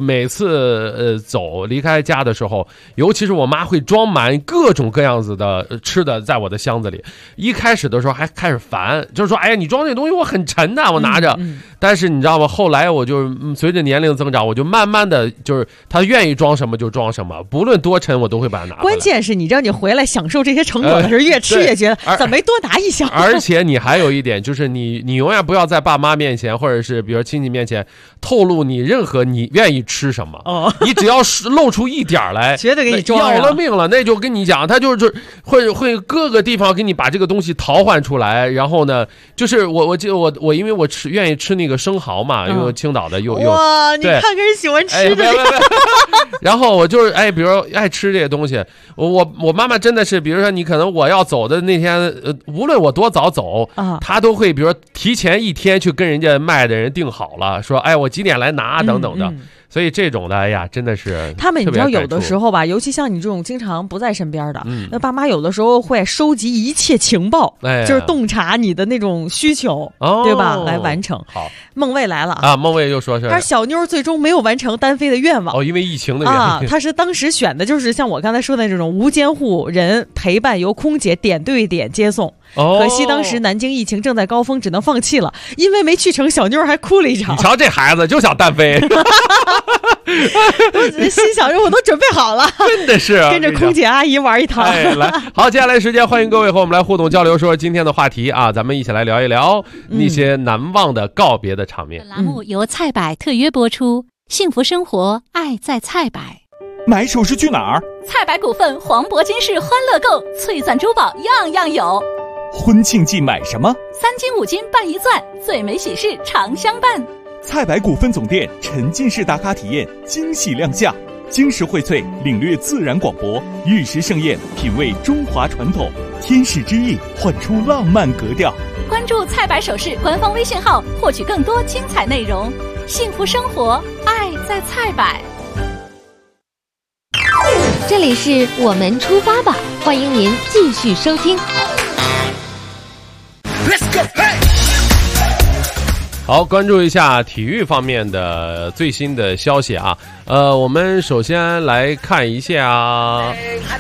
离开家的时候，尤其是我妈会装满各种各样子的吃的在我的箱子里。一开始的时候还开始烦，就是说，哎呀，你装这东西我很沉呐，我拿着。但是你知道吗？后来我就随着年龄增长，我就慢慢的就是他愿意装什么就装什么，不论多沉我都会把它拿回来。 关键是你知道你回来享受这些成果的时候，越吃越觉得怎么没多拿一箱。 而且你还有一点就是你永远不要在爸妈面前或者是比如亲戚面前透露你任何你愿意吃什么。你只要露出一点来， 绝对给你装要了命了。那就跟你讲，他就是会各个地方给你把这个东西淘换出来。然后呢，就是我因为我愿意吃那个生蚝嘛，因为青岛的哇， 你看个人喜欢吃的。 然后我就是比如说爱吃这些东西，我妈妈真的是，比如说你可能我要走的那天，无论我多早走，她都会比如说提前1天去跟人家卖的人订好了，说我几点来拿等等的。所以这种的，哎呀，真的是他们，你知道有的时候吧，尤其像你这种经常不在身边的，那爸妈有的时候会收集一切情报，就是洞察你的那种需求，对吧？来完成。 好， 孟卫来了啊！孟卫又说是， 但是小妞最终没有完成单飞的愿望因为疫情的原因她是当时选的就是像我刚才说的这种无监护人陪伴，由空姐点对点接送。可惜当时南京疫情正在高峰，只能放弃了，因为没去成，小妞还哭了一场。 你瞧这孩子就想单飞。 我心想着我都准备好了， 真的是跟着空姐阿姨玩一趟。 来，好，接下来时间欢迎各位和我们来互动交流，说今天的话题啊，咱们一起来聊一聊那些难忘的告别的场面。 栏目由菜百特约播出，幸福生活，爱在菜百。 买首饰去哪儿？ 菜百股份黄铂金饰欢乐购，璀璨珠宝样样有。 婚庆季买什么 ？3金5金办1钻，最美喜事常相伴。 菜百股份总店沉浸式打卡体验惊喜亮相，晶石荟萃，领略自然广博；玉石盛宴，品味中华传统；天使之翼，焕出浪漫格调。 关注菜百首饰官方微信号，获取更多精彩内容。幸福生活，爱在菜百。 这里是我们出发吧，欢迎您继续收听。 好，关注一下体育方面的最新的消息啊。我们首先来看一下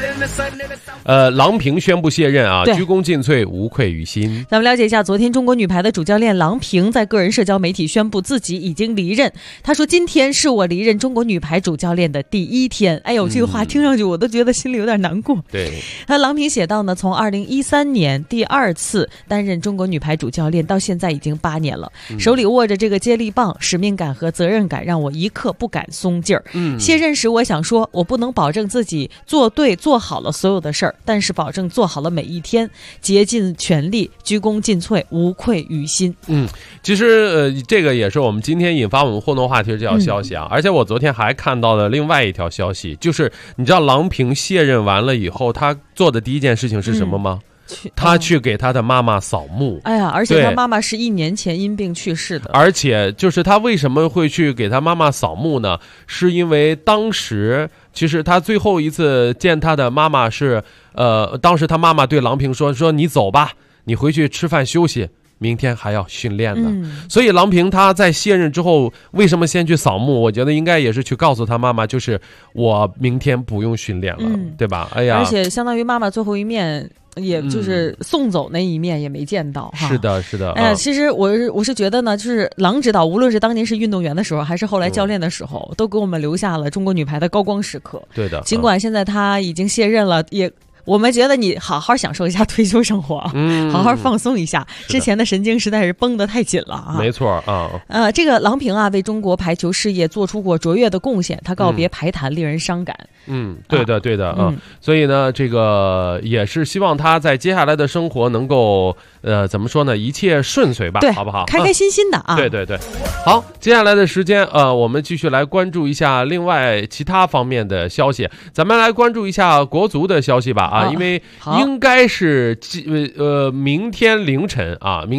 郎平宣布卸任啊，鞠躬尽瘁，无愧于心。 咱们了解一下，昨天中国女排的主教练郎平在个人社交媒体宣布自己已经离任。她说：“今天是我离任中国女排主教练的第1天。”哎呦，这个话听上去我都觉得心里有点难过。 对， 那郎平写道呢，从2013年第2次担任中国女排主教练到现在已经8年了，手里握着这个接力棒，使命感和责任感让我一刻不敢松劲儿。卸任时我想说，我不能保证自己做对做好了所有的事儿，但是保证做好了每一天，竭尽全力，鞠躬尽瘁，无愧于心。 其实这个也是我们今天引发我们互动话题的这条消息啊。而且我昨天还看到了另外一条消息，就是你知道郎平卸任完了以后，他做的第一件事情是什么吗？他去给他的妈妈扫墓。 哎呀，而且他妈妈是1年前因病去世的。 而且就是他为什么会去给他妈妈扫墓呢？是因为当时其实他最后一次见他的妈妈是当时他妈妈对郎平说你走吧，你回去吃饭休息，明天还要训练呢。所以郎平他在卸任之后为什么先去扫墓，我觉得应该也是去告诉他妈妈，就是我明天不用训练了，对吧？哎呀， 而且相当于妈妈最后一面也就是送走那一面也没见到哈。 是的，是的。 哎呀，其实我是觉得呢，就是郎指导无论是当年是运动员的时候，还是后来教练的时候，都给我们留下了中国女排的高光时刻。 对的。 尽管现在他已经卸任了，我们觉得你好好享受一下退休生活，好好放松一下。之前的神经实在是绷得太紧了啊！ 没错啊。 这个郎平啊，为中国排球事业做出过卓越的贡献，他告别排坛令人伤感。 对的，对的啊。所以呢，这个也是希望他在接下来的生活能够怎么说呢，一切顺遂吧，好不好？ 开开心心的啊。 对对对。好，接下来的时间我们继续来关注一下另外其他方面的消息。咱们来关注一下国足的消息吧因为应该是明天凌晨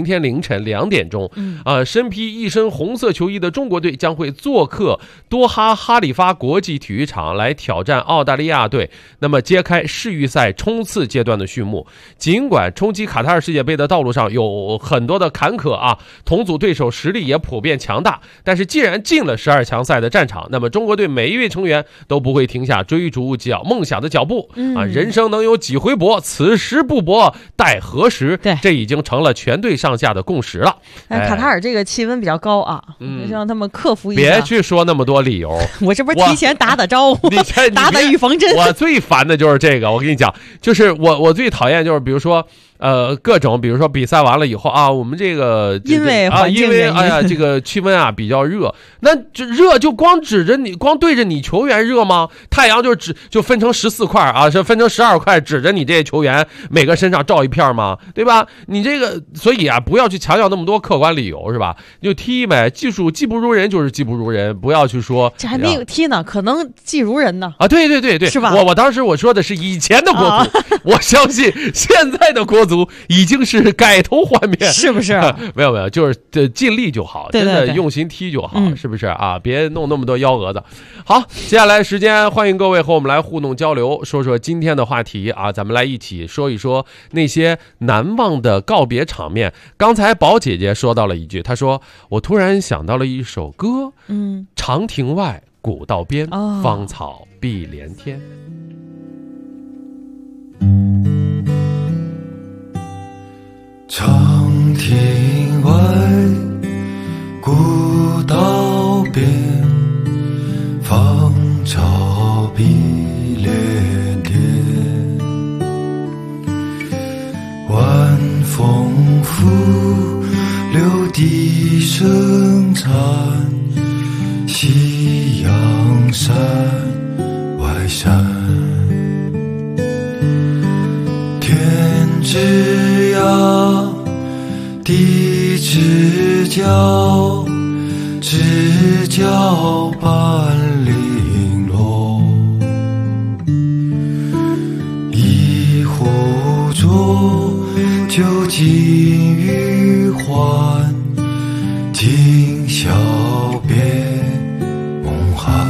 2点钟身披一身红色球衣的中国队将会做客多哈哈里发国际体育场来挑战澳大利亚队，那么揭开世预赛冲刺阶段的序幕。尽管冲击卡塔尔世界杯的道路上有很多的坎坷同组对手实力也普遍强大，但是既然进了12强赛的战场，那么中国队每一位成员都不会停下追逐梦想的脚步人生能有几回搏，此时不搏待何时？ 对， 这已经成了全队上下的共识了。 卡塔尔这个气温比较高让他们克服一下。 别去说那么多理由， 我这不是提前打招呼，打预防针。 我最烦的就是这个，我跟你讲，就是我最讨厌就是比如说各种，比如说比赛完了以后啊，我们这个因为哎呀，这个气温啊比较热，那这热就光指着你，光对着你球员热吗？太阳就分成14块啊，是分成12块，指着你这些球员每个身上照一片吗？对吧？你这个，所以啊，不要去强调那么多客观理由，是吧？就踢呗，技术技不如人就是技不如人，不要去说这还没有踢呢，可能技如人呢。 啊，对， 是吧？ 我当时我说的是以前的国足，我相信现在的国足已经是改头换面， 是不是？ 没有，就是尽力就好， 对真的用心踢就好，是不是啊？别弄那么多幺蛾子。好，接下来时间欢迎各位和我们来互动交流，说说今天的话题啊，咱们来一起说一说那些难忘的告别场面。刚才宝姐姐说到了一句，她说我突然想到了一首歌，长亭外，古道边，芳草碧连天。 长亭外，古道边，芳草碧连天。晚风拂柳笛声残，夕阳山外山。天之涯，地之角，知交半零落。一壶浊酒尽余欢，今宵别梦寒。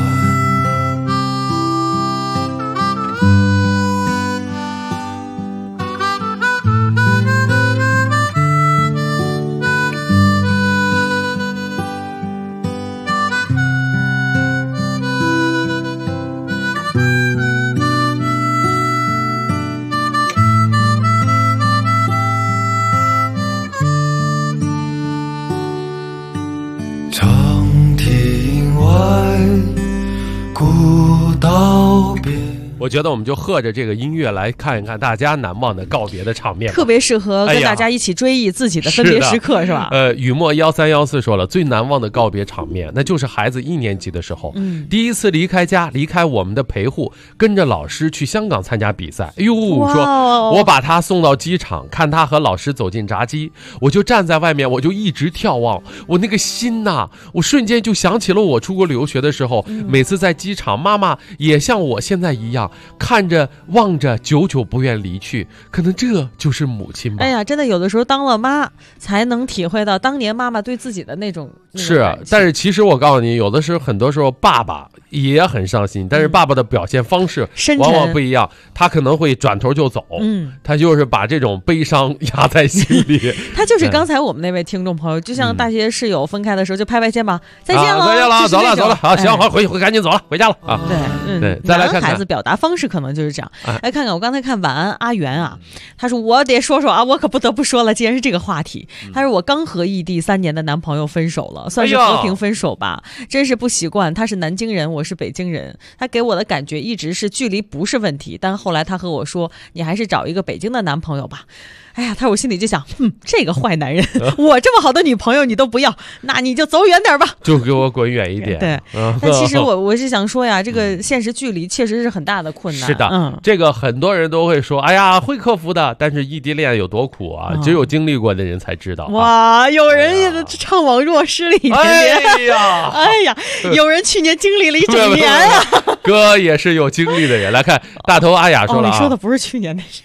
我觉得我们就和着这个音乐来看一看大家难忘的告别的场面， 特别适合跟大家一起追忆自己的分别时刻，是吧？ 雨墨1314说了，最难忘的告别场面，那就是孩子1年级的时候，第一次离开家，离开我们的陪护，跟着老师去香港参加比赛。哎呦，说我把他送到机场，看他和老师走进闸机，我就站在外面，我就一直眺望，我那个心呐，我瞬间就想起了我出国留学的时候，每次在机场，妈妈也像我现在一样，看着望着，久久不愿离去，可能这就是母亲吧。 哎呀，真的有的时候当了妈才能体会到当年妈妈对自己的那种是，但是其实我告诉你，有的时候很多时候爸爸也很伤心，但是爸爸的表现方式往往不一样，他可能会转头就走，他就是把这种悲伤压在心里。 他就是刚才我们那位听众朋友，就像大学室友分开的时候就拍拍肩膀，再见了， 再见了，走了，好，行，回赶紧走了，回家了啊。 对， 再来看看男孩子表达方式可能就是这样。来看看我刚才看晚安阿元啊，他说我得说说啊，我可不得不说了，既然是这个话题，他说我刚和异地3年的男朋友分手了，算是和平分手吧，真是不习惯。他是南京人，我是北京人，他给我的感觉一直是距离不是问题，但后来他和我说，你还是找一个北京的男朋友吧。哎呀，他说我心里就想，这个坏男人，我这么好的女朋友你都不要，那你就走远点吧， 就给我滚远一点。 对，但其实我是想说呀，这个现实距离确实是很大的困难。 是的，这个很多人都会说，哎呀，会克服的。但是异地恋有多苦啊，只有经历过的人才知道。 哇，有人也怅惘若失了一点点。哎呀，有人去年经历了一整年啊。 哥也是有经历的人。来看大头阿雅说了啊， 你说的不是去年的事。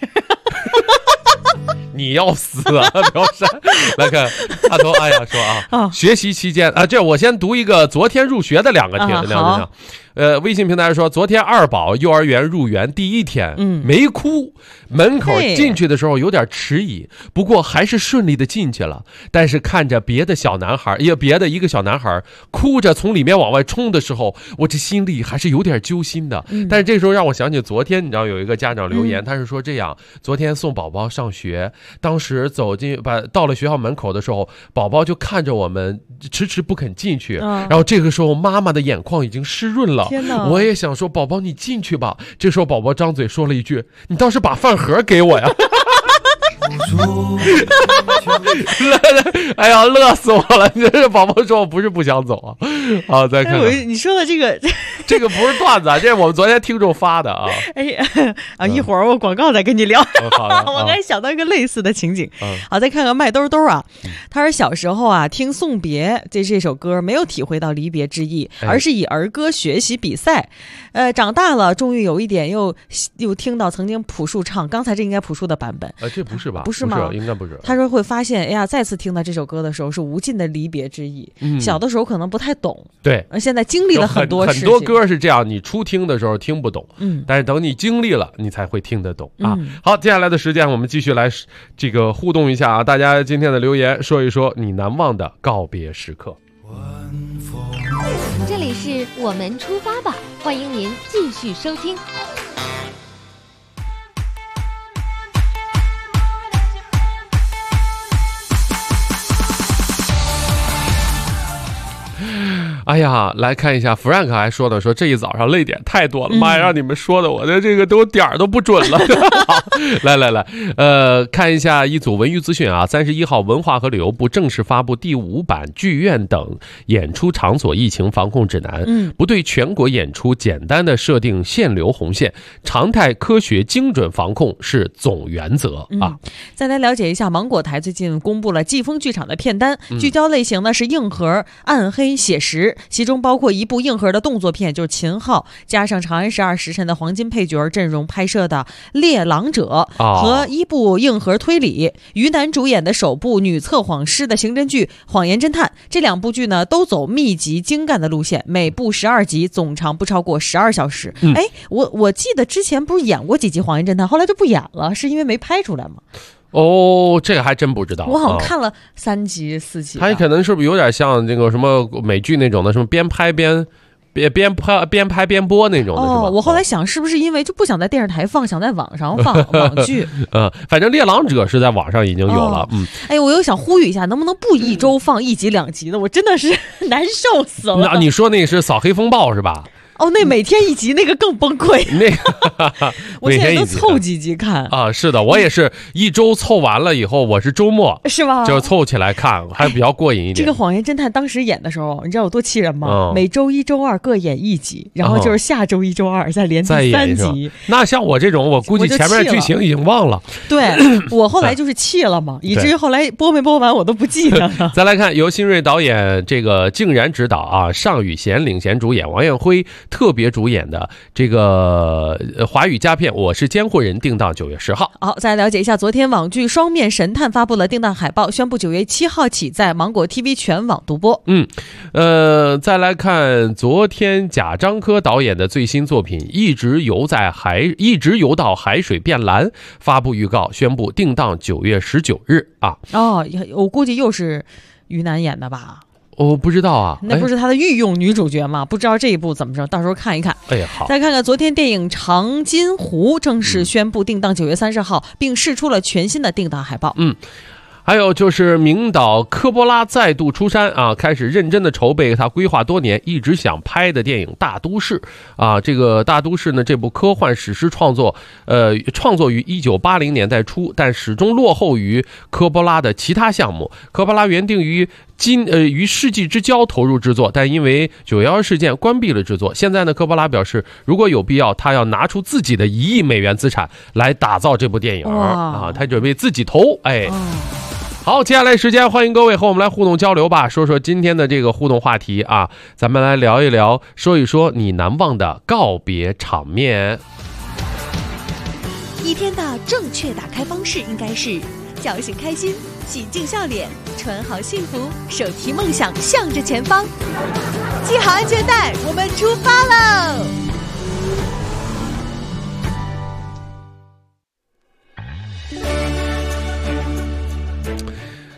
你要死啊，苗山！来看大头阿雅说啊，学习期间啊，这我先读一个昨天入学的2个帖子，微信平台说，昨天二宝幼儿园入园第1天，没哭，门口进去的时候有点迟疑，不过还是顺利的进去了。但是看着别的一个小男孩哭着从里面往外冲的时候，我这心里还是有点揪心的。但是这时候让我想起昨天，你知道有一个家长留言，他是说这样：昨天送宝宝上学，当时到了学校门口的时候，宝宝就看着我们迟迟不肯进去，然后这个时候妈妈的眼眶已经湿润了。我也想说宝宝你进去吧，这时候宝宝张嘴说了一句，你倒是把饭盒给我呀。 哎呀，乐死我了！你这宝宝说我不是不想走啊。好，再看看你说的这个， 这个不是段子啊，这是我们昨天听众发的啊。 哎呀啊，一会儿我广告再跟你聊。 好的， 我刚才想到一个类似的情景。好，再看看麦兜兜啊，他说小时候啊听《送别》这首歌，没有体会到离别之意，而是以儿歌学习比赛。长大了，终于有一点又听到曾经朴树唱，刚才这应该朴树的版本。 这不是吧？ 不是吗？ 应该不是。 他说会发现，哎呀，再次听到这首歌的时候是无尽的离别之意。小的时候可能不太懂， 对， 而现在经历了很多很多歌是这样，你初听的时候听不懂，但是等你经历了，你才会听得懂啊。好，接下来的时间我们继续来这个互动一下啊，大家今天的留言说一说你难忘的告别时刻。 这里是我们出发吧，欢迎您继续收听。 哎呀，来看一下 Frank 还说呢，说这一早上泪点太多了，妈呀，让你们说的我的这个都点儿都不准了。来，看一下一组文娱资讯啊，31号文化和旅游部正式发布第5版剧院等演出场所疫情防控指南，不对全国演出简单的设定限流红线，常态科学精准防控是总原则啊。 再来了解一下芒果台最近公布了季风剧场的片单，聚焦类型呢是硬核、暗黑、写实。其中包括一部硬核的动作片，就是《秦昊》，加上《长安12时辰》的黄金配角阵容拍摄的《猎狼者》，和一部硬核推理，于南主演的首部女测谎师的刑侦剧《谎言侦探》。这2部剧呢都走密集精干的路线，每部12集，总长不超过12小时。我记得之前不是演过几集《谎言侦探》，后来就不演了，是因为没拍出来吗？ 这个还真不知道， 我好像看了3集4集。 它可能是不是有点像这个什么美剧那种的，什么边拍边播那种的，是吧？ 我后来想，是不是因为就不想在电视台放，想在网上放网剧？ 反正《猎狼者》是在网上已经有了。 我又想呼吁一下，能不能不1周放1集2集的？我真的是难受死了。 那你说那是扫黑风暴是吧？ 那每天1集那个更崩溃。我现在都凑几集看啊。是的，我也是1周凑完了以后，我是周末是吧？ 就凑起来看，还比较过瘾一点。 这个《谎言侦探》当时演的时候，你知道有多气人吗？每周1、周2各演1集，然后就是下周1、周2再连第3集。 那像我这种，我估计前面剧情已经忘了。 对，我后来就是气了嘛，以至于后来播没播完我都不记得了。 再来看由新锐导演这个竟然执导啊，尚宇贤领衔主演，王艳辉特别主演的这个华语佳片《我是监护人》，定档9月10号。 好，再来了解一下，昨天网剧《双面神探》发布了定档海报，宣布9月7号起在芒果 TV 全网独播。 再来看昨天贾樟柯导演的最新作品《一直游到海水变蓝》发布预告，宣布定档9月19日啊。 我估计又是于南演的吧？ 我不知道啊， 那不是他的御用女主角吗？不知道这一部怎么着，到时候看一看。 好。 再看看昨天电影《长津湖》正式宣布定档9月30号，并释出了全新的定档海报。 还有就是名导科波拉再度出山啊，开始认真的筹备他规划多年一直想拍的电影《大都市》啊。这个《大都市》呢，这部科幻史诗创作于1980年代初，但始终落后于科波拉的其他项目。科波拉原定于世纪之交投入制作，但因为911事件关闭了制作。现在呢，科波拉表示，如果有必要，他要拿出自己的1亿美元资产来打造这部电影啊，他准备自己投。好，接下来时间欢迎各位和我们来互动交流吧，说说今天的这个互动话题啊，咱们来聊一聊，说一说你难忘的告别场面。 一天的正确打开方式应该是叫醒开心，洗净笑脸，穿好幸福，手提梦想向着前方，系好安全带，我们出发喽！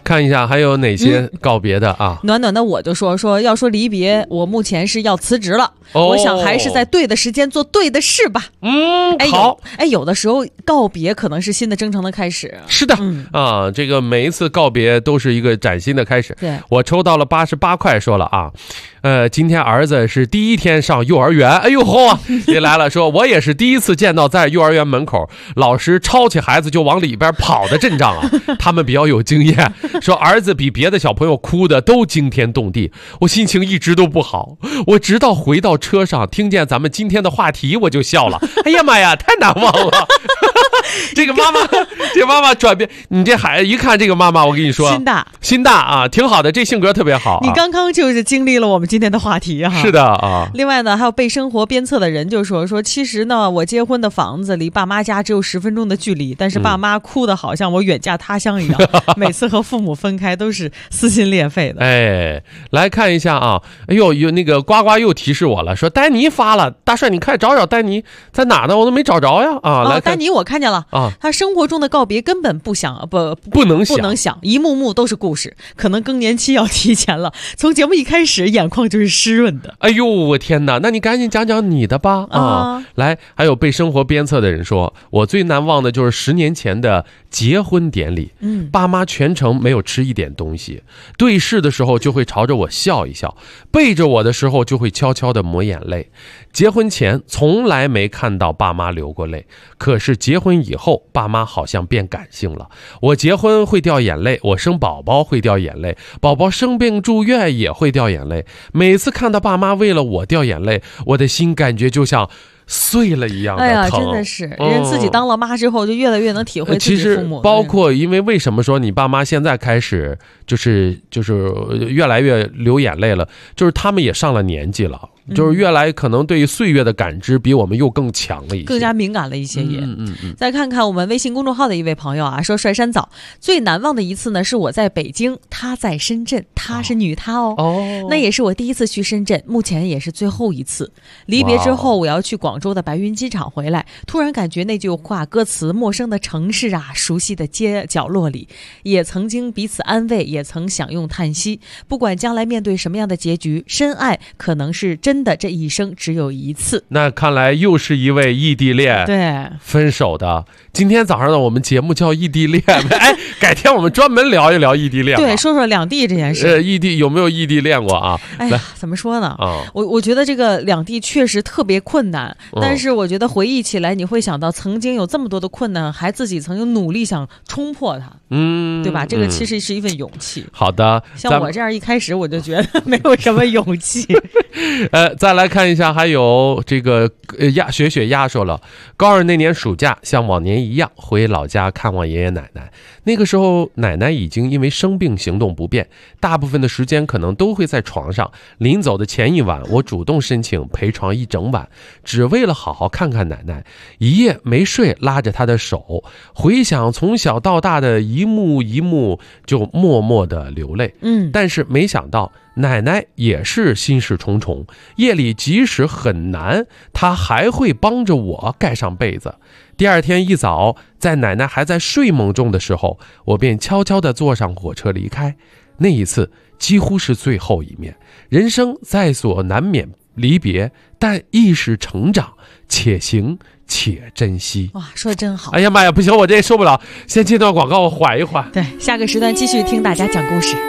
看一下还有哪些告别的啊？ 暖暖的我就说要说离别，我目前是要辞职了。我想还是在对的时间做对的事吧。 好。 有的时候告别可能是新的征程的开始。 是的，这个每一次告别都是一个崭新的开始。 对， 我抽到了88块，说了啊，今天儿子是第一天上幼儿园，哎呦吼啊，也来了，说我也是第一次见到在幼儿园门口老师抄起孩子就往里边跑的阵仗啊，他们比较有经验，说儿子比别的小朋友哭的都惊天动地，我心情一直都不好，我直到回到车上听见咱们今天的话题我就笑了，哎呀妈呀，太难忘了。这个妈妈转变，你这孩子一看这个妈妈，我跟你说，心大啊，挺好的，这性格特别好。 你刚刚就是经历了我们今天的话题哈。 是的啊。 另外呢，还有被生活鞭策的人就说，其实呢，我结婚的房子离爸妈家只有10分钟的距离，但是爸妈哭的好像我远嫁他乡一样，每次和父母分开都是撕心裂肺的。 哎，来看一下啊，哎呦，有那个呱呱又提示我了，说丹尼发了，大帅你快找找丹尼在哪呢？我都没找着呀啊！来， 丹尼我看见了啊，他生活中的告别根本不能想，一幕幕都是故事，可能更年期要提前了。从节目一开始，眼眶就是湿润的。 哎呦，我天哪！那你赶紧讲讲你的吧啊！来，还有被生活鞭策的人说，我最难忘的就是10年前的结婚典礼。爸妈全程没有吃一点东西，对视的时候就会朝着我笑一笑，背着我的时候就会悄悄地抹眼泪。结婚前从来没看到爸妈流过泪，可是结婚以后，爸妈好像变感性了。我结婚会掉眼泪，我生宝宝会掉眼泪，宝宝生病住院也会掉眼泪。每次看到爸妈为了我掉眼泪，我的心感觉就像碎了一样的疼。 哎呀，真的是人自己当了妈之后，就越来越能体会自己父母。 其实包括因为为什么说你爸妈现在开始就是越来越流眼泪了，就是他们也上了年纪了。就是越来可能对于岁月的感知比我们又更强了一些， 更加敏感了一些也。再看看我们微信公众号的一位朋友啊，说帅山早最难忘的一次呢，是我在北京，他在深圳，他是女他那也是我第一次去深圳，目前也是最后一次。离别之后，我要去广州的白云机场回来，突然感觉那句话歌词，陌生的城市啊，熟悉的街角落里，也曾经彼此安慰，也曾享用叹息。不管将来面对什么样的结局，深爱可能是真的这一生只有一次。 那看来又是一位异地恋， 对， 分手的。今天早上呢，我们节目叫异地恋，哎，改天我们专门聊一聊异地恋吧。 对，说说两地这件事。 异地有没有异地恋过啊？ 哎呀，怎么说呢？我觉得这个两地确实特别困难，但是我觉得回忆起来，你会想到曾经有这么多的困难，还自己曾经努力想冲破它，对吧？这个其实是一份勇气。 好的， 像我这样一开始我就觉得没有什么勇气。 再来看一下，还有这个雪鸭说了，高2那年暑假，像往年一样回老家看望爷爷奶奶。那个时候奶奶已经因为生病行动不便，大部分的时间可能都会在床上。临走的前一晚，我主动申请陪床1整晚，只为了好好看看奶奶。一夜没睡，拉着她的手，回想从小到大的一幕一幕，就默默的流泪。但是没想到奶奶也是心事重重，夜里即使很难，她还会帮着我盖上被子。第二天一早，在奶奶还在睡梦中的时候，我便悄悄地坐上火车离开。那一次几乎是最后一面，人生在所难免离别，但亦是成长，且行且珍惜。 哇，说得真好！ 哎呀妈呀，不行，我这受不了，先接段广告，我缓一缓。 对，下个时段继续听大家讲故事。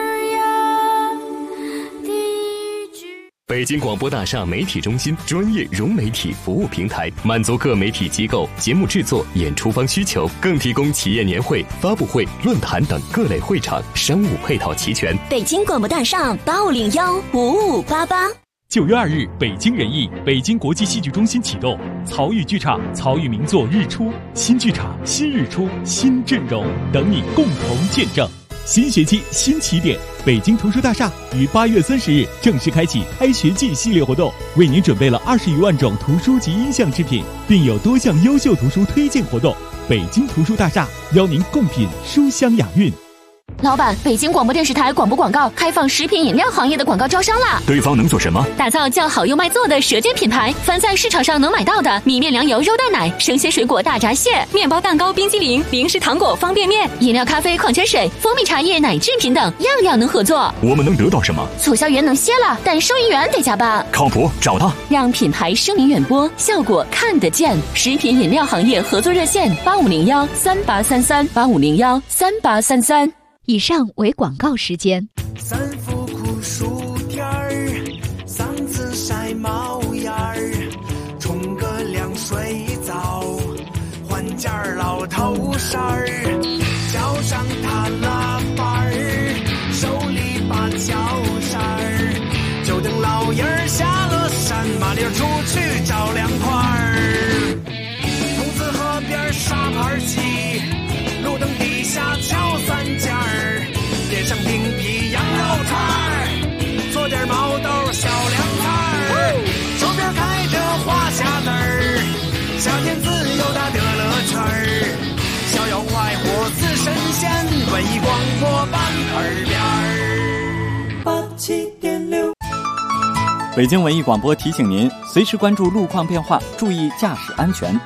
北京广播大厦媒体中心专业融媒体服务平台，满足各媒体机构节目制作、演出方需求，更提供企业年会、发布会、论坛等各类会场，商务配套齐全。 北京广播大厦850-5588。 9月2日，北京人艺北京国际戏剧中心启动曹禺剧场曹禺名作日出，新剧场、新日出、新阵容，等你共同见证。新学期新起点，北京图书大厦于8月30日正式开启开学季系列活动，为您准备了20余万种图书及音像制品，并有多项优秀图书推荐活动。北京图书大厦邀您共品书香雅韵。 老板，北京广播电视台广播广告开放食品饮料行业的广告招商啦！ 对方能做什么？ 打造叫好又卖座的舌尖品牌，凡在市场上能买到的米面粮油肉蛋奶、生鲜水果大闸蟹、面包蛋糕、冰激凌、零食糖果、方便面、饮料、咖啡、矿泉水、蜂蜜茶叶、奶制品等，样样能合作。 我们能得到什么？ 促销员能歇了，但收银员得加班。 靠谱，找他， 让品牌声名远播，效果看得见。食品饮料行业合作热线：8501-3833，8501-3833。 以上为广告时间。 三伏酷暑天儿，嗓子晒冒烟儿，冲个凉水澡，换件老头衫儿，脚上踏拉板儿，手里把脚扇儿，就等老爷儿下了山，麻溜出去找凉快儿。公子河边沙盘棋，路灯底下敲三尖儿，点上冰皮羊肉串儿，做点毛豆小凉菜儿，手边开着花匣子儿，夏天自由的得乐趣儿，逍遥快活似神仙，文艺广播伴耳边儿87.6。 北京文艺广播提醒您，随时关注路况变化，注意驾驶安全。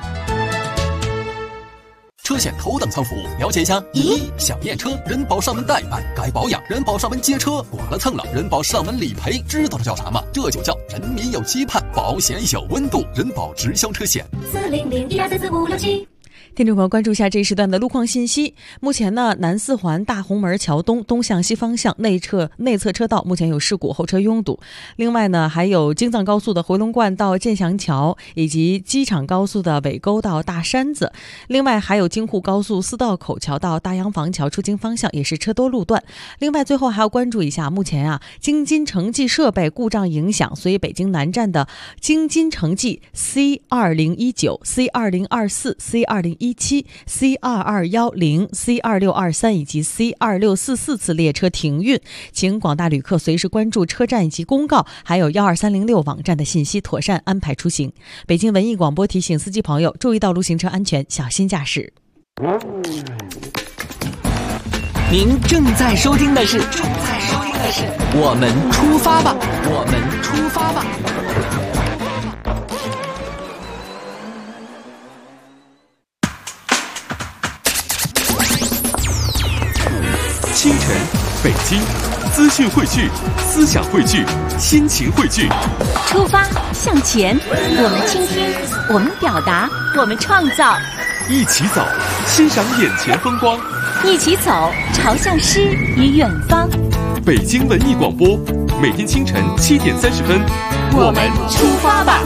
车险头等舱服务，了解一下。1. 想验车，人保上门代办；该保养，人保上门接车；剐了蹭了，人保上门理赔。知道这叫啥吗？这就叫人民有期盼，保险有温度，人保直销车险。 400-1234567。 听众朋友，关注一下这一时段的路况信息。目前呢，南四环大红门桥东向西方向内侧车道目前有事故，后车拥堵。另外呢，还有京藏高速的回龙观到建祥桥，以及机场高速的尾沟到大山子。另外还有京沪高速四道口桥到大洋房桥出京方向也是车多路段。另外最后还要关注一下，目前啊，京津城际设备故障影响，所以北京南站的京津城际 C2019、C2024、C2017、C2210、C2623 以及 C2644 次列车停运，请广大旅客随时关注车站以及公告，还有12306网站的信息，妥善安排出行。北京文艺广播提醒司机朋友注意道路行车安全，小心驾驶。 您正在收听的是我们出发吧，我们出发吧。 清晨，北京，资讯汇聚，思想汇聚，心情汇聚。 出发向前，我们倾听，我们表达，我们创造。 一起走，欣赏眼前风光。 一起走，朝向诗与远方。 北京文艺广播，每天清晨7点30分， 我们出发吧。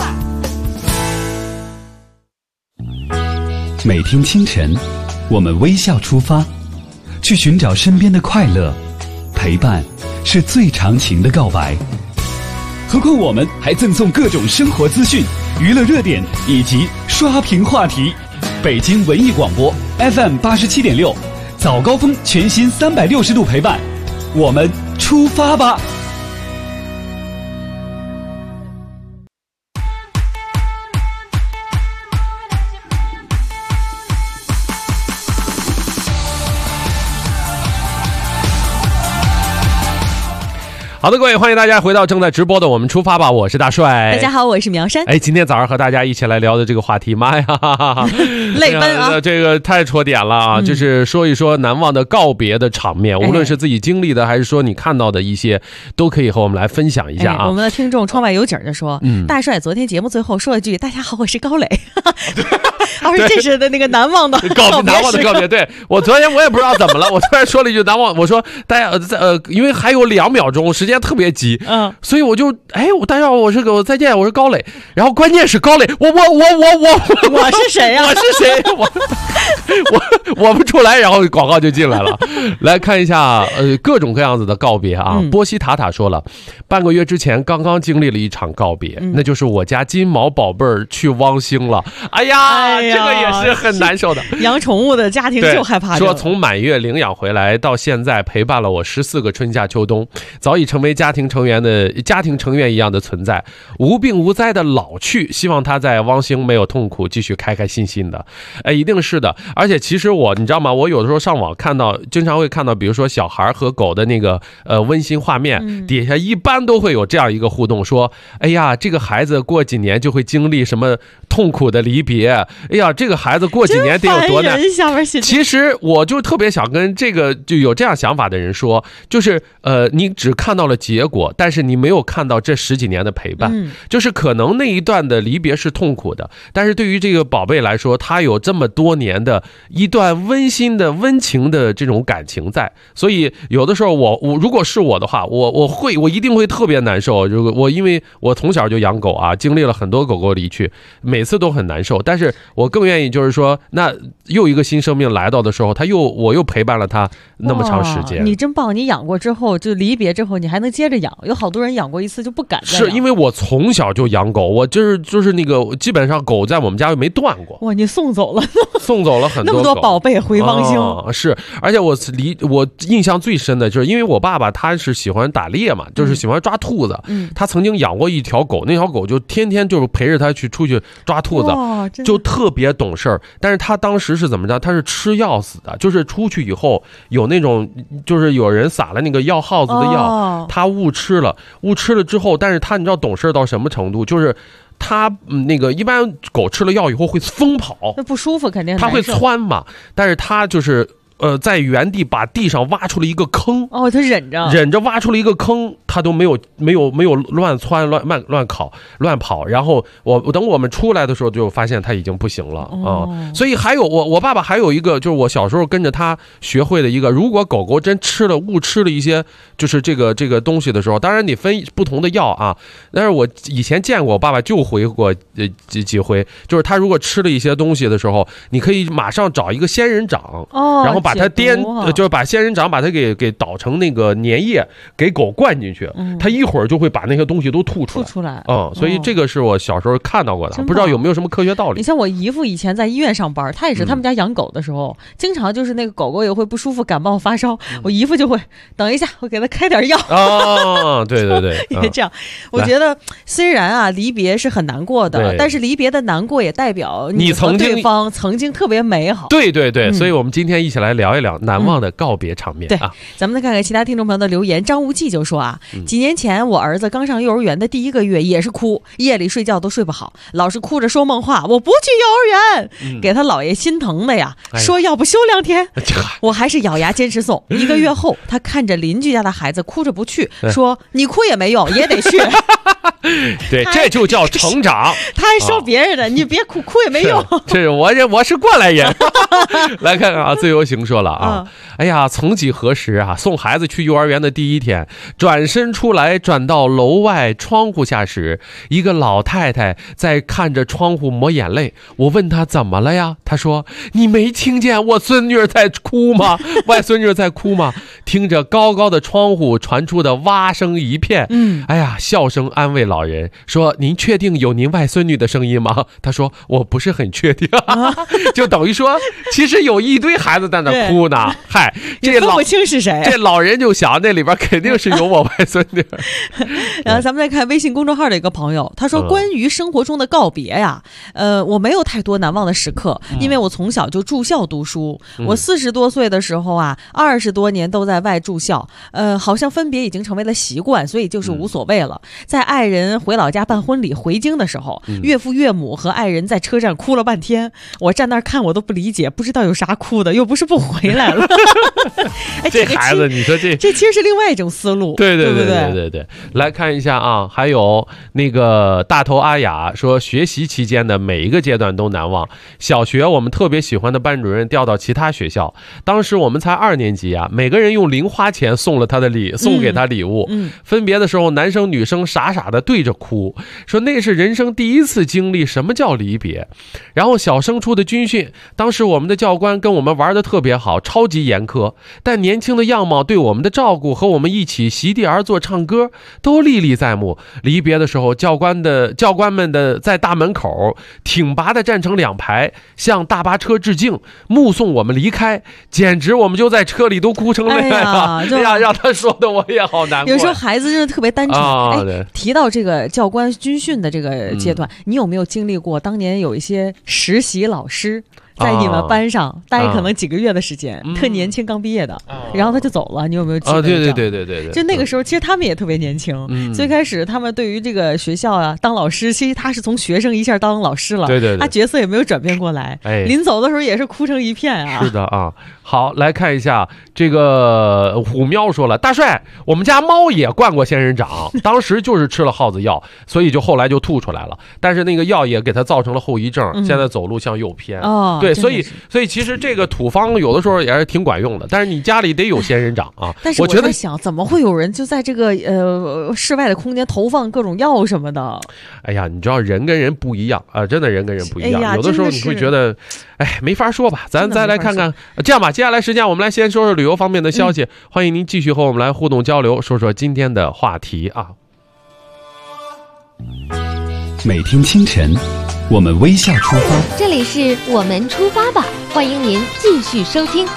每天清晨，我们微笑出发，去寻找身边的快乐，陪伴是最长情的告白。何况我们还赠送各种生活资讯、娱乐热点以及刷屏话题。北京文艺广播 FM 87.6，早高峰全新360度陪伴，我们出发吧。 好的，各位，欢迎大家回到正在直播的我们出发吧，我是大帅。 大家好，我是苗山。 哎，今天早上和大家一起来聊的这个话题，妈呀， 泪奔啊！ 这个太戳点了啊！就是说一说难忘的告别的场面，无论是自己经历的，还是说你看到的一些，都可以和我们来分享一下啊。 我们的听众窗外有景的说，大帅昨天节目最后说了句：“大家好，我是高磊。”而这是的那个难忘的告别。对，我昨天我也不知道怎么了，我突然说了一句难忘，我说大家因为还有2秒钟，时间特别急，所以我就大家好，我再见，我是高磊。然后关键是高磊，我是谁呀？ 我是谁？我不出来，然后广告就进来了。来看一下各种各样子的告别啊。波西塔塔说了，半个月之前刚刚经历了一场告别，那就是我家金毛宝贝儿去汪星了。哎呀，这个也是很难受的。 养宠物的家庭就害怕。 说从满月领养回来到现在，陪伴了我14个春夏秋冬，早已成成为家庭成员一样的存在，无病无灾的老去，希望他在汪星没有痛苦，继续开开心心的。一定是的。而且其实你知道吗？我有的时候上网经常会看到，比如说小孩和狗的那个温馨画面，底下一般都会有这样一个互动，说：哎呀，这个孩子过几年就会经历什么痛苦的离别。哎呀，这个孩子过几年得有多难。其实我就特别想跟这个就有这样想法的人说，就是你只看到了结果，但是你没有看到这10几年的陪伴。就是可能那一段的离别是痛苦的，但是对于这个宝贝来说，他有这么多年的一段温馨的温情的这种感情在。所以有的时候我如果是我的话，我一定会特别难受。因为我从小就养狗啊，经历了很多狗狗离去，每次都很难受。但是我更愿意就是说，那又一个新生命来到的时候，我又陪伴了他那么长时间。 你真棒！你养过之后，就离别之后，你还能接着养。有好多人养过一次就不敢再养。 是因为我从小就养狗，我就是那个基本上狗在我们家又没断过。 哇，你送走了很多那么多宝贝回汪星。 是，而且我印象最深的就是因为我爸爸他是喜欢打猎嘛，就是喜欢抓兔子。他曾经养过一条狗，那条狗就天天就是陪着他出去抓兔子，就特别懂事儿。但是他当时是怎么着？他是吃药死的，就是出去以后有那种就是有人撒了那个药耗子的药，他误吃了之后，但是他你知道懂事到什么程度？就是他那个一般狗吃了药以后会疯跑， 那不舒服肯定他会窜嘛，但是他就是在原地把地上挖出了一个坑。 他忍着挖出了一个坑，他都没有乱窜乱跑。然后等我们出来的时候就发现他已经不行了所以还有我爸爸还有一个就是我小时候跟着他学会的一个，如果狗狗真误吃了一些就是这个东西的时候，当然你分不同的药啊，但是我以前见过我爸爸救回过几回，就是他如果吃了一些东西的时候，你可以马上找一个仙人掌然后把它就是把仙人掌把它给捣成那个粘液给狗灌进去，它一会儿就会把那些东西都吐出来。所以这个是我小时候看到过的，不知道有没有什么科学道理。 你像我姨父以前在医院上班，他也是他们家养狗的时候，经常就是那个狗狗也会不舒服、感冒、发烧，我姨父就会等一下，我给他开点药。 对也这样。我觉得虽然离别是很难过的，但是离别的难过也代表你和对方曾经特别美好。 对，所以我们今天一起来聊一聊难忘的告别场面。 咱们再看看其他听众朋友的留言。张无忌就说几年前我儿子刚上幼儿园的第1个月也是哭，夜里睡觉都睡不好，老是哭着说梦话，我不去幼儿园。给他姥爷心疼的呀，说要不休2天。我还是咬牙坚持送。1个月后，他看着邻居家的孩子哭着不去，说你哭也没用，也得去。 对，这就叫成长。 他还说别人的，你别哭也没用。 这是我是过来人。来看看自由行说了哎呀，曾几何时送孩子去幼儿园的第1天，转身出来转到楼外窗户下时，一个老太太在看着窗户抹眼泪。我问她怎么了呀？她说你没听见我孙女在哭吗？外孙女在哭吗？听着高高的窗户传出的蛙声一片。哎呀，笑声安慰老人说您确定有您外孙女的声音吗？她说我不是很确定。就等于说其实有一堆孩子在那哭呢。嗨， 这分不清是谁。 这老人就想那里边肯定是有我外孙女。 然后咱们再看微信公众号的一个朋友，他说关于生活中的告别呀，我没有太多难忘的时刻，因为我从小就住校读书。我40多岁的时候20多年都在外住校，好像分别已经成为了习惯，所以就是无所谓了。在爱人回老家办婚礼回京的时候，岳父岳母和爱人在车站哭了半天，我站那儿看我都不理解，不知道有啥哭的，又不是不回来了。 这孩子你说这其实是另外一种思路。 对，来看一下还有那个大头阿雅说学习期间的每一个阶段都难忘。小学我们特别喜欢的班主任调到其他学校，当时我们才2年级每个人用零花钱送给他礼物。分别的时候男生女生傻傻的对着哭，说那是人生第1次经历什么叫离别。然后小升初的军训，当时我们的教官跟我们玩的特别也好，超级严苛，但年轻的样貌对我们的照顾和我们一起席地而坐唱歌都历历在目。离别的时候，教官们的在大门口挺拔的站成2排，向大巴车致敬，目送我们离开，简直我们就在车里都哭成泪了。哎呀，让他说的我也好难过。 有时候孩子真的特别单纯。 对， 提到这个教官军训的这个阶段，你有没有经历过当年有一些实习老师在你们班上待可能几个月的时间，特年轻刚毕业的，然后他就走了，你有没有记得？ 对， 就那个时候其实他们也特别年轻，最开始他们对于这个学校啊当老师，其实他是从学生一下当老师了， 对， 他角色也没有转变过来，临走的时候也是哭成一片啊。 是的啊。好，来看一下这个虎喵说了，大帅，我们家猫也灌过仙人掌，当时就是吃了耗子药，所以后来就吐出来了，但是那个药也给它造成了后遗症，现在走路向右偏。对，所以其实这个土方有的时候也是挺管用的，但是你家里得有仙人掌啊。 但是我在想，怎么会有人就在这个室外的空间投放各种药什么的？ 哎呀，你知道人跟人不一样啊，真的人跟人不一样，有的时候你会觉得，没法说吧。咱再来看看，这样吧，接下来时间我们来先说说旅游方面的消息。欢迎您继续和我们来互动交流，说说今天的话题啊。 每天清晨，我们微笑出发。 这里是我们出发吧，欢迎您继续收听。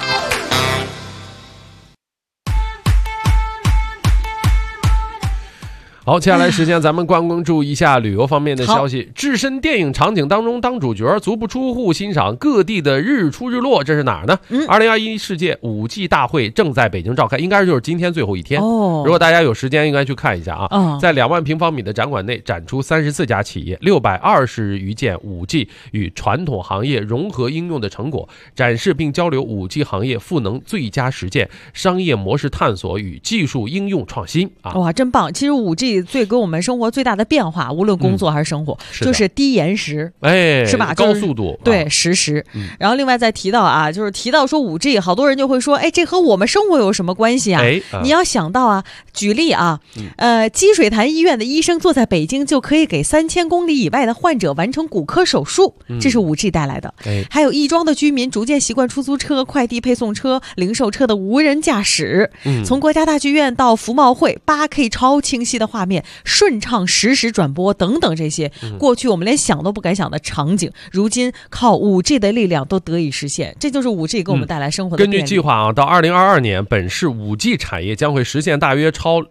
好，接下来时间咱们关注一下旅游方面的消息。置身电影场景当中当主角，足不出户欣赏各地的日出日落，这是哪儿呢？2021世界5G 大会正在北京召开，应该就是今天最后一天。如果大家有时间应该去看一下啊。在2万平方米的展馆内展出34家企业620余件 5G 与传统行业融合应用的成果，展示并交流 5G 行业赋能最佳实践、商业模式探索与技术应用创新啊。 哇，真棒！其实 5G最给我们生活最大的变化，无论工作还是生活，就是低延时，是吧？ 高速度， 对，实时。然后另外再提到啊，就是提到说 5G， 好多人就会说，这和我们生活有什么关系啊？你要想到啊，举例啊，积水潭医院的医生坐在北京就可以给3000公里以外的患者完成骨科手术，这是 5G 带来的。还有亦庄的居民逐渐习惯出租车、快递配送车、零售车的无人驾驶。从国家大剧院到服贸会，8K 超清晰的画面，顺畅实时转播等等，这些过去我们连想都不敢想的场景，如今靠 5G 的力量都得以实现，这就是 5G 给我们带来生活的便利。 根据计划啊，到2022年，本市 5G 产业将会实现大约超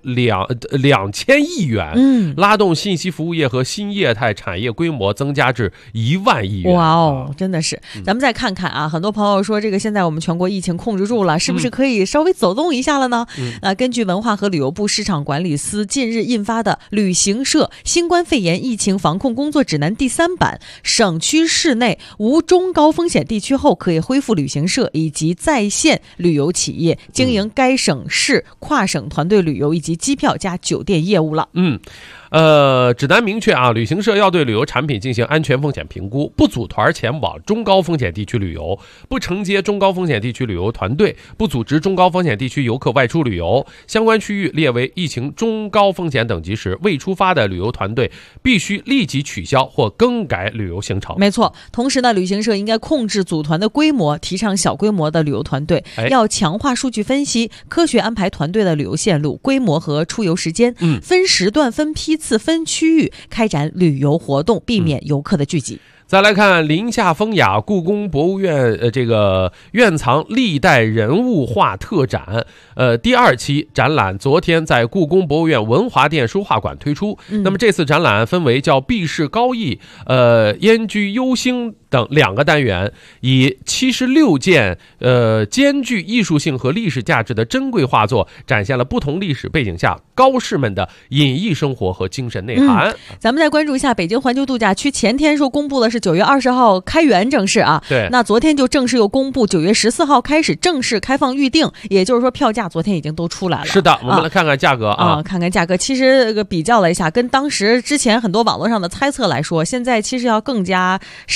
2000亿元，拉动信息服务业和新业态产业规模增加至1万亿元。 哇哦，真的是！咱们再看看啊，很多朋友说这个现在我们全国疫情控制住了，是不是可以稍微走动一下了呢？根据文化和旅游部市场管理司近日印发的《旅行社新冠肺炎疫情防控工作指南》第3版，省区市内无中高风险地区后，可以恢复旅行社以及在线旅游企业经营该省市跨省团队旅游以及机票加酒店业务了。 指南明确啊，旅行社要对旅游产品进行安全风险评估，不组团前往中高风险地区旅游，不承接中高风险地区旅游团队，不组织中高风险地区游客外出旅游。相关区域列为疫情中高风险等级时，未出发的旅游团队必须立即取消或更改旅游行程。 没错，同时呢，旅行社应该控制组团的规模，提倡小规模的旅游团队，要强化数据分析，科学安排团队的旅游线路、规模和出游时间，分时段、分批次、分区域开展旅游活动，避免游客的聚集。 再来看林夏风雅故宫博物院这个院藏历代人物画特展第2期展览昨天在故宫博物院文华殿书画馆推出。那么这次展览分为叫避世高逸、燕居幽星等2个单元，以76件兼具艺术性和历史价值的珍贵画作，展现了不同历史背景下高士们的隐逸生活和精神内涵。 咱们再关注一下北京环球度假区，前天说公布的是9月20号开园正式啊， 对， 那昨天就正式又公布9月14号开始正式开放预定，也就是说票价昨天已经都出来了。 是的，我们来看看价格看看价格。其实比较了一下，跟当时之前很多网络上的猜测来说，现在其实要更加实际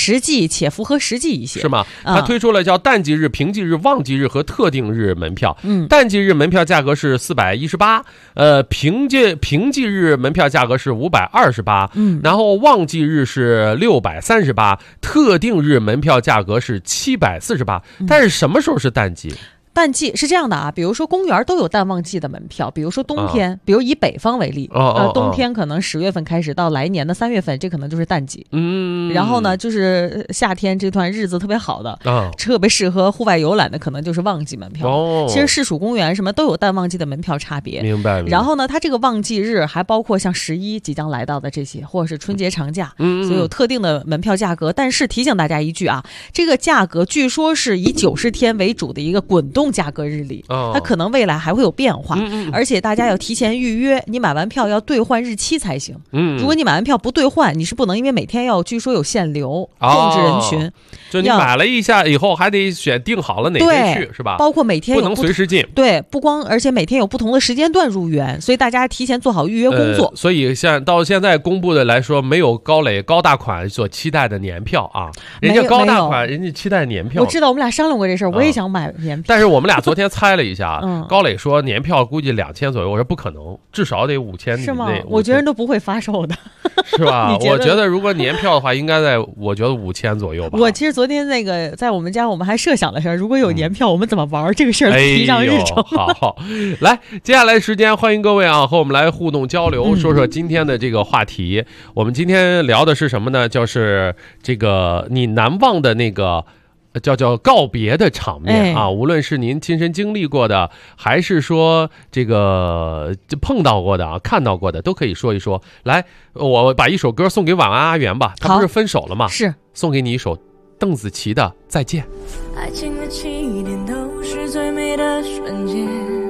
利且符合实际一些， 是吗？他推出了叫淡季日、平季日、旺季日和特定日门票。淡季日门票价格是418，平季日门票价格是528，然后旺季日是638，特定日门票价格是748。但是什么时候是淡季？ 淡季是这样的啊，比如说公园都有淡旺季的门票，比如说冬天，比如以北方为例，冬天可能10月份开始到来年的3月份，这可能就是淡季。然后呢，就是夏天这段日子特别好的，特别适合户外游览的，可能就是旺季门票。其实市属公园什么都有淡旺季的门票差别。 明白。 然后呢，它这个旺季日还包括像11即将来到的这些，或者是春节长假，所以有特定的门票价格。但是提醒大家一句啊，这个价格据说是以90天为主的一个滚动价格日历，它可能未来还会有变化，而且大家要提前预约，你买完票要兑换日期才行。如果你买完票不兑换，你是不能，因为每天据说有限流，控制人群。 就你买了一下以后，还得选定好了哪天去，是吧？ 包括每天不能随时进。 对，不光，而且每天有不同的时间段入园，所以大家提前做好预约工作。 所以到现在公布的来说，没有高大款所期待的年票啊，人家高大款，人家期待年票。 我知道，我们俩商量过这事儿，我也想买年票。 但是我们俩昨天猜了一下，高磊说年票估计2000左右，我说不可能，至少得5000。 是吗？我觉得人都不会发售的， 是吧？我觉得如果年票的话，应该我觉得5000左右吧。 我其实昨天在我们家，我们还设想了事，如果有年票，我们怎么玩这个事儿提上日程。 好，来，接下来时间欢迎各位啊，和我们来互动交流，说说今天的这个话题。我们今天聊的是什么呢？就是这个你难忘的那个。叫告别的场面啊，无论是您亲身经历过的，还是说这个碰到过的啊，看到过的，都可以说一说。来，我把一首歌送给晚安阿元吧，他不是分手了吗？ 是， 送给你一首邓紫棋的《再见》。 爱情的起点都是最美的瞬间，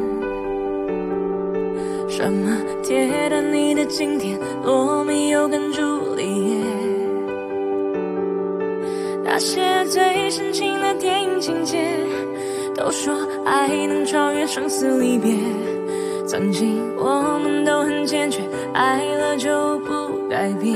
什么铁达尼的经典，罗密欧跟朱丽叶，那些最深情的电影情节，都说爱能超越生死离别。曾经我们都很坚决，爱了就不改变。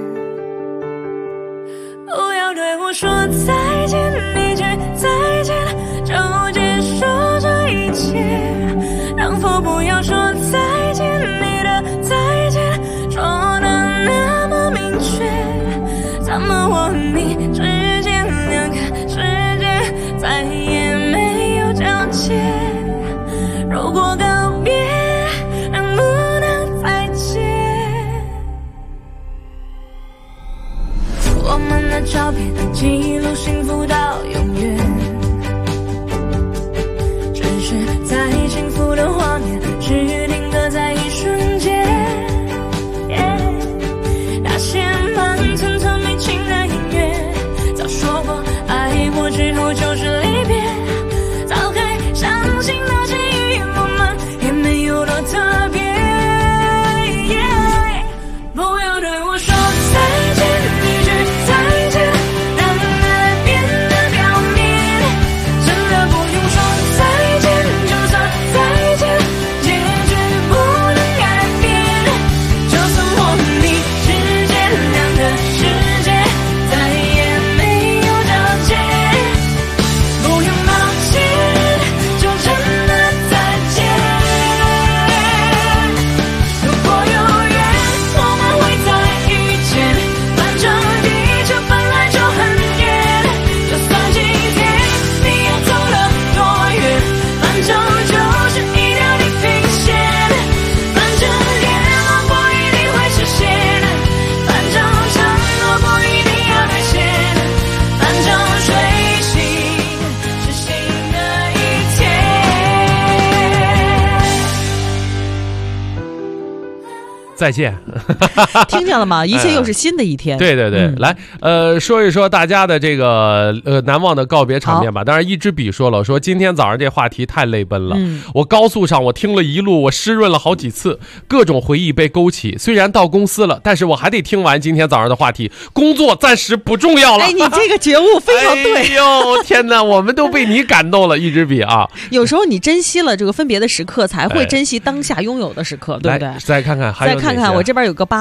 不要对我说再见，一句再见就结束这一切。能否不要说再见，你的再见说得那么明确。怎么我和你之间两个世界再也没有交界？如果告别能不能再见？我们的照片记录幸福到永远，只是在幸福的画面只定格在一瞬间。那些慢吞吞没情的音乐，早说过爱过之后就是离别，早该相信那些语言我们也没有多特别。不要对我说再见，一句再见让爱变得表面，真的不用说再见，就算再见结局不能改变。就算我和你之间两个世界再也没有交界，不用抱歉，就真的再见。如果有缘我们会再遇见，反正地球本来就很远，就算今天你要走了多远，反正就是一条地平线，反正愿望不一定会实现，反正承诺不一定要兑现，反正睡醒是新的一天。 再见。 听见了吗？一切又是新的一天。 对对对，来，说一说大家的这个难忘的告别场面吧。当然，一支笔说了，说今天早上这话题太泪奔了。我高速上我听了一路，我湿润了好几次，各种回忆被勾起。虽然到公司了，但是我还得听完今天早上的话题。工作暂时不重要了。 哎，你这个觉悟非常对。 哎呦，天哪，我们都被你感动了，一支笔啊！ 有时候你珍惜了这个分别的时刻，才会珍惜当下拥有的时刻，对不对？ 再看看还有看看我这边有个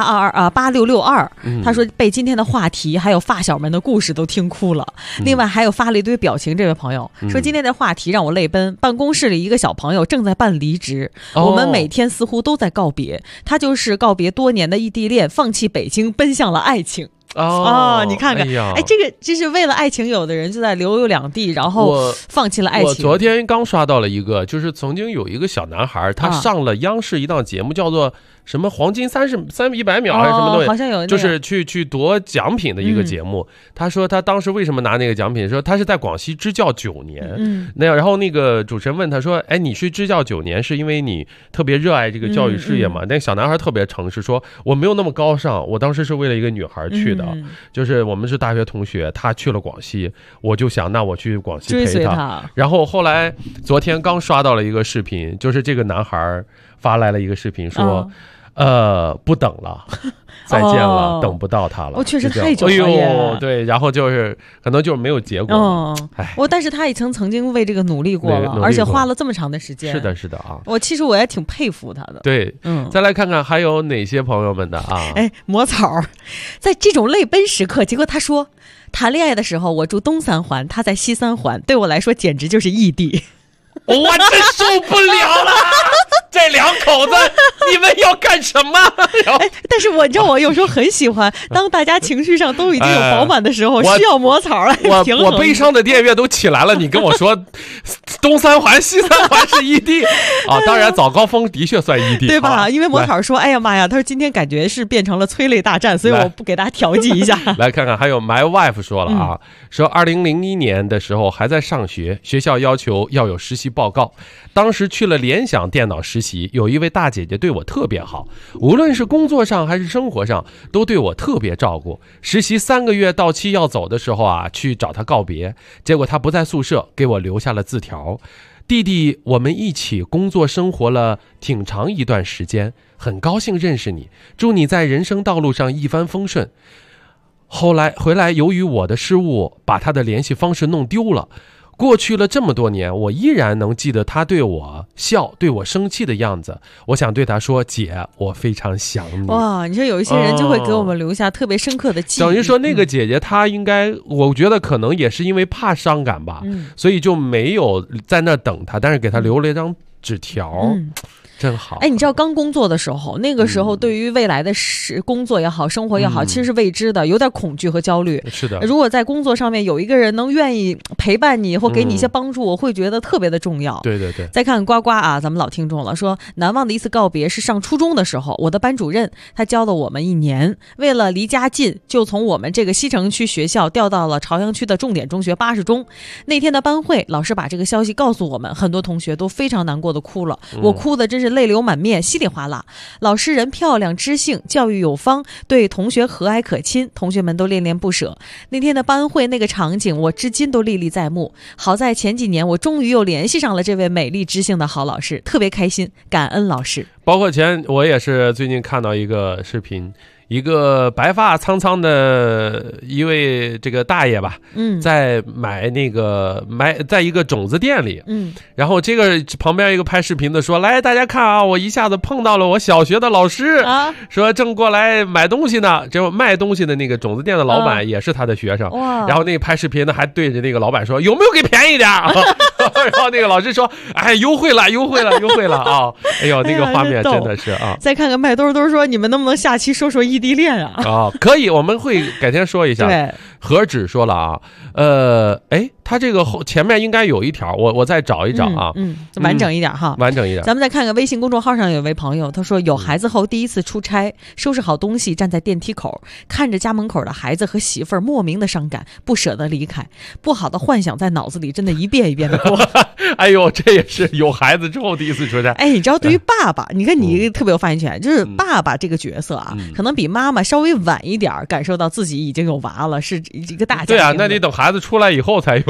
8662，他说被今天的话题还有发小们的故事都听哭了。另外还有发了一堆表情，这位朋友说今天的话题让我泪奔。办公室里一个小朋友正在办离职，我们每天似乎都在告别，他就是告别多年的异地恋，放弃北京，奔向了爱情。你看看，这个就是为了爱情，有的人就在留有两地，然后放弃了爱情。 我昨天刚刷到了一个，就是曾经有一个小男孩，他上了央视一档节目，叫做什么黄金100秒还是什么东西， 好像有， 就是去夺奖品的一个节目。他说他当时为什么拿那个奖品，说他是在广西支教9年，然后那个主持人问他说，哎，你是支教9年是因为你特别热爱这个教育事业吗？那个小男孩特别诚实说，我没有那么高尚，我当时是为了一个女孩去的，就是我们是大学同学，他去了广西，我就想那我去广西陪他。然后后来昨天刚刷到了一个视频，就是这个男孩发来了一个视频说，不等了，再见了，等不到他了。 确实太久了。 对，然后就是可能就是没有结果。 但是他也曾经为这个努力过了，而且花了这么长的时间。 是的啊。 其实我也挺佩服他的。 对，再来看看还有哪些朋友们的啊？ 魔草，在这种泪奔时刻，结果他说，谈恋爱的时候我住东三环，他在西三环，对我来说简直就是异地。 我真受不了了。这两口子，你们要干什么？ 但是你知道，我有时候很喜欢，当大家情绪上都已经有饱满的时候，需要魔草来平衡。 我悲伤的电乐都起来了，你跟我说东三环、西三环是异地啊？当然，早高峰的确算异地， 对吧？因为魔草说：“哎呀妈呀，他说今天感觉是变成了催泪大战，所以我不给大家调剂一下。” 来看看，还有 My Wife 说了啊，说2001年的时候还在上学，学校要求要有实习报告，当时去了联想电脑实习，有一位大姐姐对我特别好，无论是工作上还是生活上都对我特别照顾。实习3个月到期要走的时候啊，去找她告别，结果她不在宿舍，给我留下了字条：弟弟，我们一起工作生活了挺长一段时间，很高兴认识你，祝你在人生道路上一帆风顺。后来回来，由于我的失误，把他的联系方式弄丢了。过去了这么多年，我依然能记得他对我笑，对我生气的样子。我想对他说，姐，我非常想你。 哇，你说有一些人就会给我们留下特别深刻的记忆。 等于说那个姐姐她应该，我觉得可能也是因为怕伤感吧，所以就没有在那等他，但是给他留了一张纸条。真好。 你知道刚工作的时候，那个时候对于未来的工作也好，生活也好，其实是未知的，有点恐惧和焦虑。 是的。 如果在工作上面有一个人能愿意陪伴你或给你一些帮助，我会觉得特别的重要。 对对对。 再看呱呱啊，咱们老听众了，说难忘的一次告别是上初中的时候，我的班主任他教了我们1年，为了离家近，就从我们这个西城区学校调到了朝阳区的重点中学80中。那天的班会，老师把这个消息告诉我们，很多同学都非常难过的哭了，我哭的真是泪流满面，稀里哗啦。老师人漂亮知性，教育有方，对同学和蔼可亲，同学们都恋恋不舍。那天的班会那个场景，我至今都历历在目。好在前几年我终于又联系上了这位美丽知性的好老师，特别开心，感恩老师。 包括我也是最近看到一个视频，一个白发苍苍的一位这个大爷吧，在在一个种子店里，然后这个旁边一个拍视频的说，来大家看啊，我一下子碰到了我小学的老师啊，说正过来买东西呢，这卖东西的那个种子店的老板也是他的学生，然后那个拍视频的还对着那个老板说，有没有给便宜点然后那个老师说，哎，优惠了啊！哎呦，那个画面真的是啊！ 再看看麦兜兜说，你们能不能下期说说异地恋啊？ 可以，我们会改天说一下。 对， 何止说了啊，他这个前面应该有一条，我再找一找啊， 完整一点哈， 完整一点。 咱们再看看微信公众号上有位朋友，他说有孩子后第一次出差，收拾好东西站在电梯口，看着家门口的孩子和媳妇儿，莫名的伤感，不舍得离开，不好的幻想在脑子里真的一遍一遍的过。 哎呦，这也是有孩子之后第一次出差。 你知道对于爸爸，你看你特别有发言权，就是爸爸这个角色啊，可能比妈妈稍微晚一点感受到自己已经有娃了，是一个大家庭。 对啊，那你等孩子出来以后才有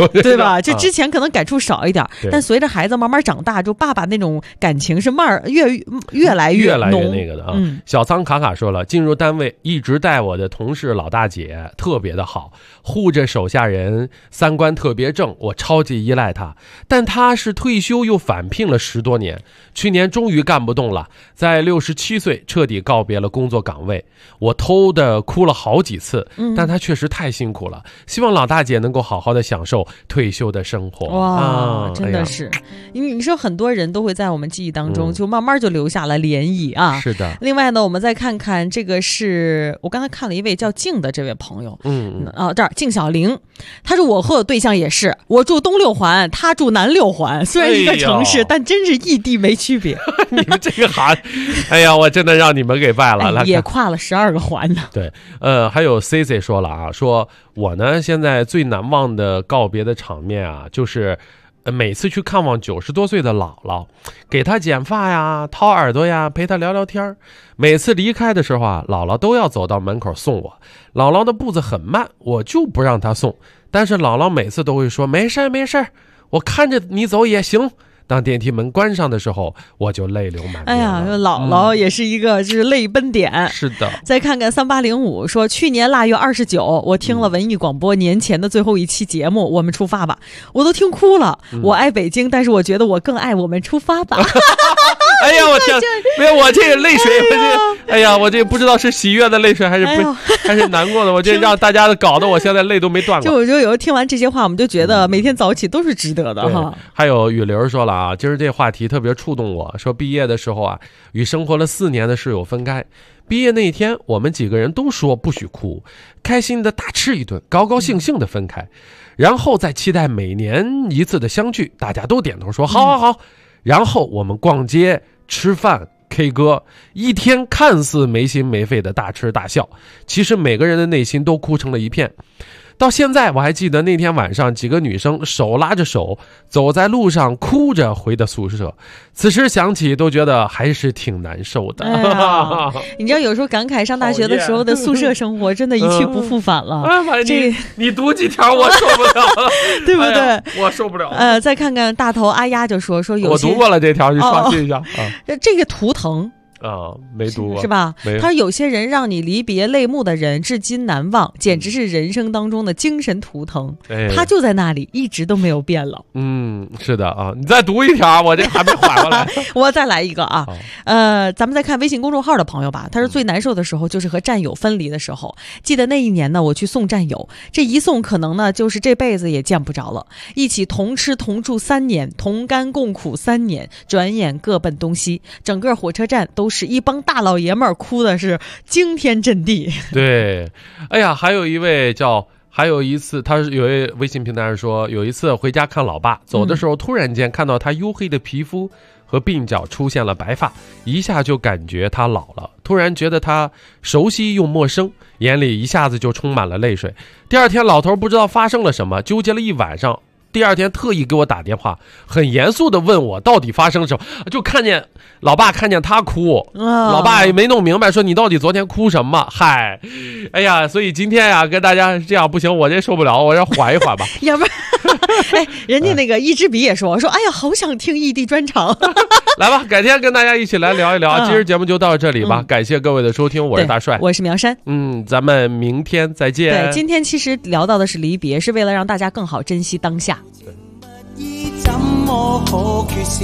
对吧？这之前可能感触少一点，但随着孩子慢慢长大，就爸爸那种感情是越来越浓那个的啊。小仓卡卡说了，进入单位一直带我的同事老大姐特别的好，护着手下人，三观特别正，我超级依赖她。但她是退休又返聘了10多年，去年终于干不动了，在67岁彻底告别了工作岗位。我偷的哭了好几次，但她确实太辛苦了，希望老大姐能够好好的享受退休的生活。 哇，真的是，因为你说很多人都会在我们记忆当中就慢慢就留下了涟漪啊。 是的。 另外呢，我们再看看这个是我刚才看了一位叫静的这位朋友，这儿静小玲，他说我和我对象也是，我住东6环，他住南6环，虽然一个城市，但真是异地没区别。 你们这个行，哎呀，我真的让你们给败了， 也跨了12个环呢。 对，还有 CC 说了啊，说我呢现在最难忘的告别的场面啊，就是每次去看望90多岁的姥姥，给她剪发呀、掏耳朵呀，陪她聊聊天。每次离开的时候啊，姥姥都要走到门口送我。姥姥的步子很慢，我就不让她送，但是姥姥每次都会说没事没事，我看着你走也行。当电梯门关上的时候，我就泪流满面了。 哎呀，姥姥也是一个就是泪奔点。 是的。 再看看3805说，去年腊月29，我听了文艺广播年前的最后一期节目，我们出发吧，我都听哭了。我爱北京，但是我觉得我更爱我们出发吧。 哎呀，我天，没有我这个泪水，我这不知道是喜悦的泪水还是还是难过的，我这让大家搞得我现在泪都没断过。 就我觉得有时候听完这些话，我们就觉得每天早起都是值得的哈。 还有雨流说了啊，今儿这话题特别触动我，说毕业的时候啊，与生活了4年的室友分开。毕业那一天，我们几个人都说不许哭，开心的大吃一顿，高高兴兴的分开，然后再期待每年一次的相聚，大家都点头说好好好。然后我们逛街、吃饭、K 歌，一天看似没心没肺的大吃大笑，其实每个人的内心都哭成了一片。到现在我还记得那天晚上，几个女生手拉着手走在路上，哭着回的宿舍。此时想起都觉得还是挺难受的。 你知道有时候感慨上大学的时候的宿舍生活真的一去不复返了。 你读几条我受不了了， 对不对？ 我受不了。 再看看大头阿丫就说有些我读过了这条，你刷新一下。 这个图腾。 没读过是吧？他说有些人让你离别泪目的人至今难忘，简直是人生当中的精神图腾。他就在那里，一直都没有变了。 是的啊，你再读一条，我这还没缓过来。 我再来一个啊，咱们再看微信公众号的朋友吧。他说最难受的时候就是和战友分离的时候。记得那一年呢，我去送战友，这一送可能呢就是这辈子也见不着了。一起同吃同住3年，同甘共苦3年，转眼各奔东西，整个火车站都是一帮大老爷们儿，哭的是惊天震地。 对，哎呀，还有一次，他有一微信平台上说，有一次回家看老爸，走的时候突然间看到他黝黑的皮肤和鬓角出现了白发，一下就感觉他老了，突然觉得他熟悉又陌生，眼里一下子就充满了泪水。第二天老头不知道发生了什么，纠结了一晚上，第二天特意给我打电话，很严肃的问我到底发生什么，就看见老爸看见他哭，老爸也没弄明白，说你到底昨天哭什么？嗨，哎呀，所以今天呀跟大家这样不行，我这受不了，我要缓一缓吧。 要不然，人家那个一支笔也说，哎呀，好想听异地专场。 来吧，改天跟大家一起来聊一聊。今儿节目就到这里吧，感谢各位的收听，我是大帅， 我是苗山， 咱们明天再见。 对，今天其实聊到的是离别，是为了让大家更好珍惜当下。 怎麼可缺少？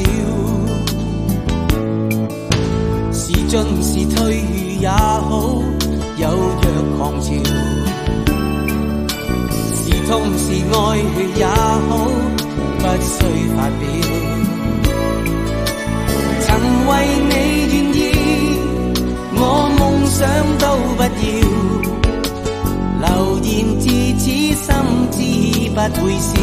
是進是退也好，有若狂潮。是痛是愛也好，不需發表。曾為你願意，我夢想都不要。流言自此心知不會少。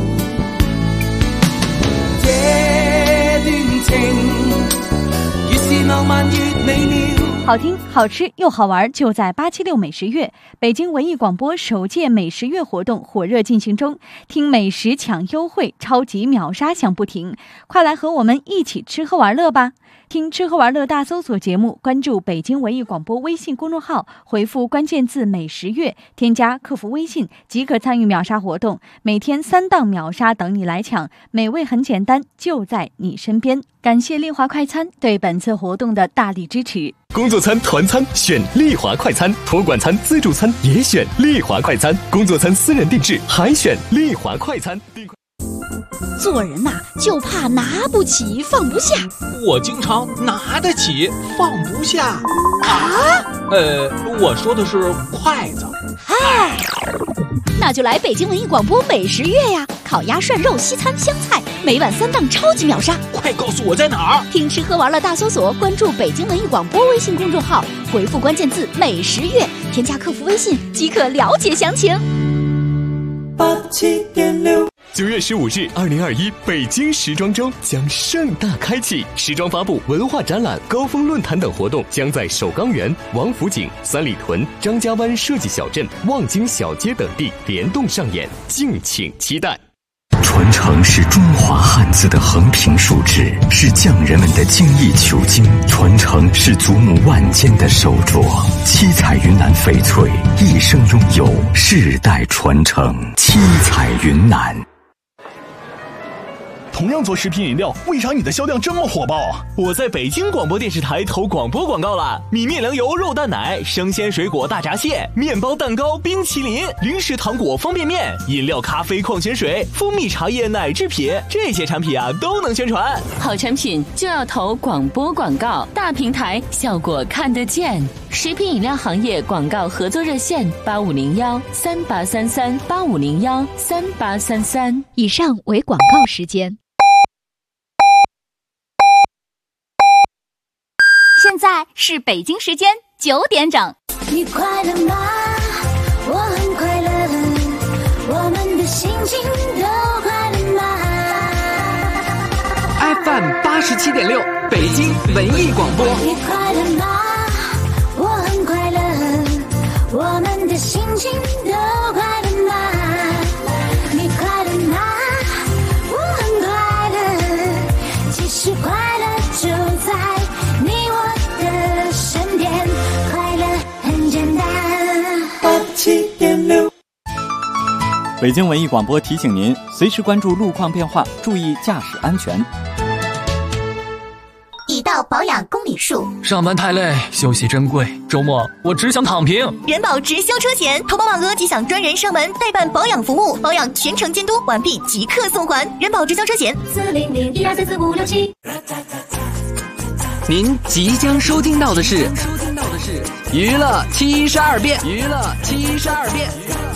這段情越是既浪漫与美丽。 好听、好吃又好玩，就在876美食月。北京文艺广播首届美食月活动火热进行中，听美食抢优惠，超级秒杀响不停，快来和我们一起吃喝玩乐吧！听吃喝玩乐大搜索节目，关注北京文艺广播微信公众号，回复关键字美食月，添加客服微信即可参与秒杀活动，每天3档秒杀等你来抢，美味很简单，就在你身边。感谢丽华快餐对本次活动的大力支持。 工作餐、团餐选丽华快餐，托管餐、自助餐也选丽华快餐，工作餐私人定制还选丽华快餐。 做人呐，就怕拿不起放不下。 我经常拿得起放不下啊。 我说的是筷子。 嗨，那就来北京文艺广播美食月呀！烤鸭、涮肉、西餐、湘菜，每晚3档超级秒杀。 快告诉我在哪儿？ 听吃喝玩乐大搜索，关注北京文艺广播微信公众号，回复关键字美食月，添加客服微信即可了解详情。 87.6。 9月15日，2021北京时装周将盛大开启，时装发布、文化展览、高峰论坛等活动将在首钢园、王府井、三里屯、张家湾设计小镇、望京小街等地联动上演，敬请期待。 传承是中华汉字的横平竖直，是匠人们的精益求精；传承是祖母万间的手镯。七彩云南翡翠一生拥有，世代传承。七彩云南。 同样做食品饮料，为啥你的销量这么火爆啊？ 我在北京广播电视台投广播广告了，米面粮油肉蛋奶、生鲜水果大闸蟹、面包蛋糕、冰淇淋、零食糖果方便面、饮料咖啡矿泉水、蜂蜜茶叶奶制品，这些产品啊都能宣传。 好产品就要投广播广告，大平台效果看得见。食品饮料行业广告合作热线8501-3833-8501-3833。 以上为广告时间。 现在是北京时间9点整。 你快乐吗？我很快乐，我们的心情都快乐吗 ？FM 87.6，北京文艺广播。 你快乐吗？我很快乐，我们的心情都快乐吗？你快乐吗？我很快乐，其实快乐就在你我的身边，快乐很简单。 87.6。北京文艺广播提醒您，随时关注路况变化，注意驾驶安全。 已到保养公里数， 上班太累，休息珍贵，周末我只想躺平。 人保直销车险，投保满额即享专人上门代办保养服务，保养全程监督，完毕即刻送还。人保直销车险40012344567。 您即将收听到的是娱乐72变。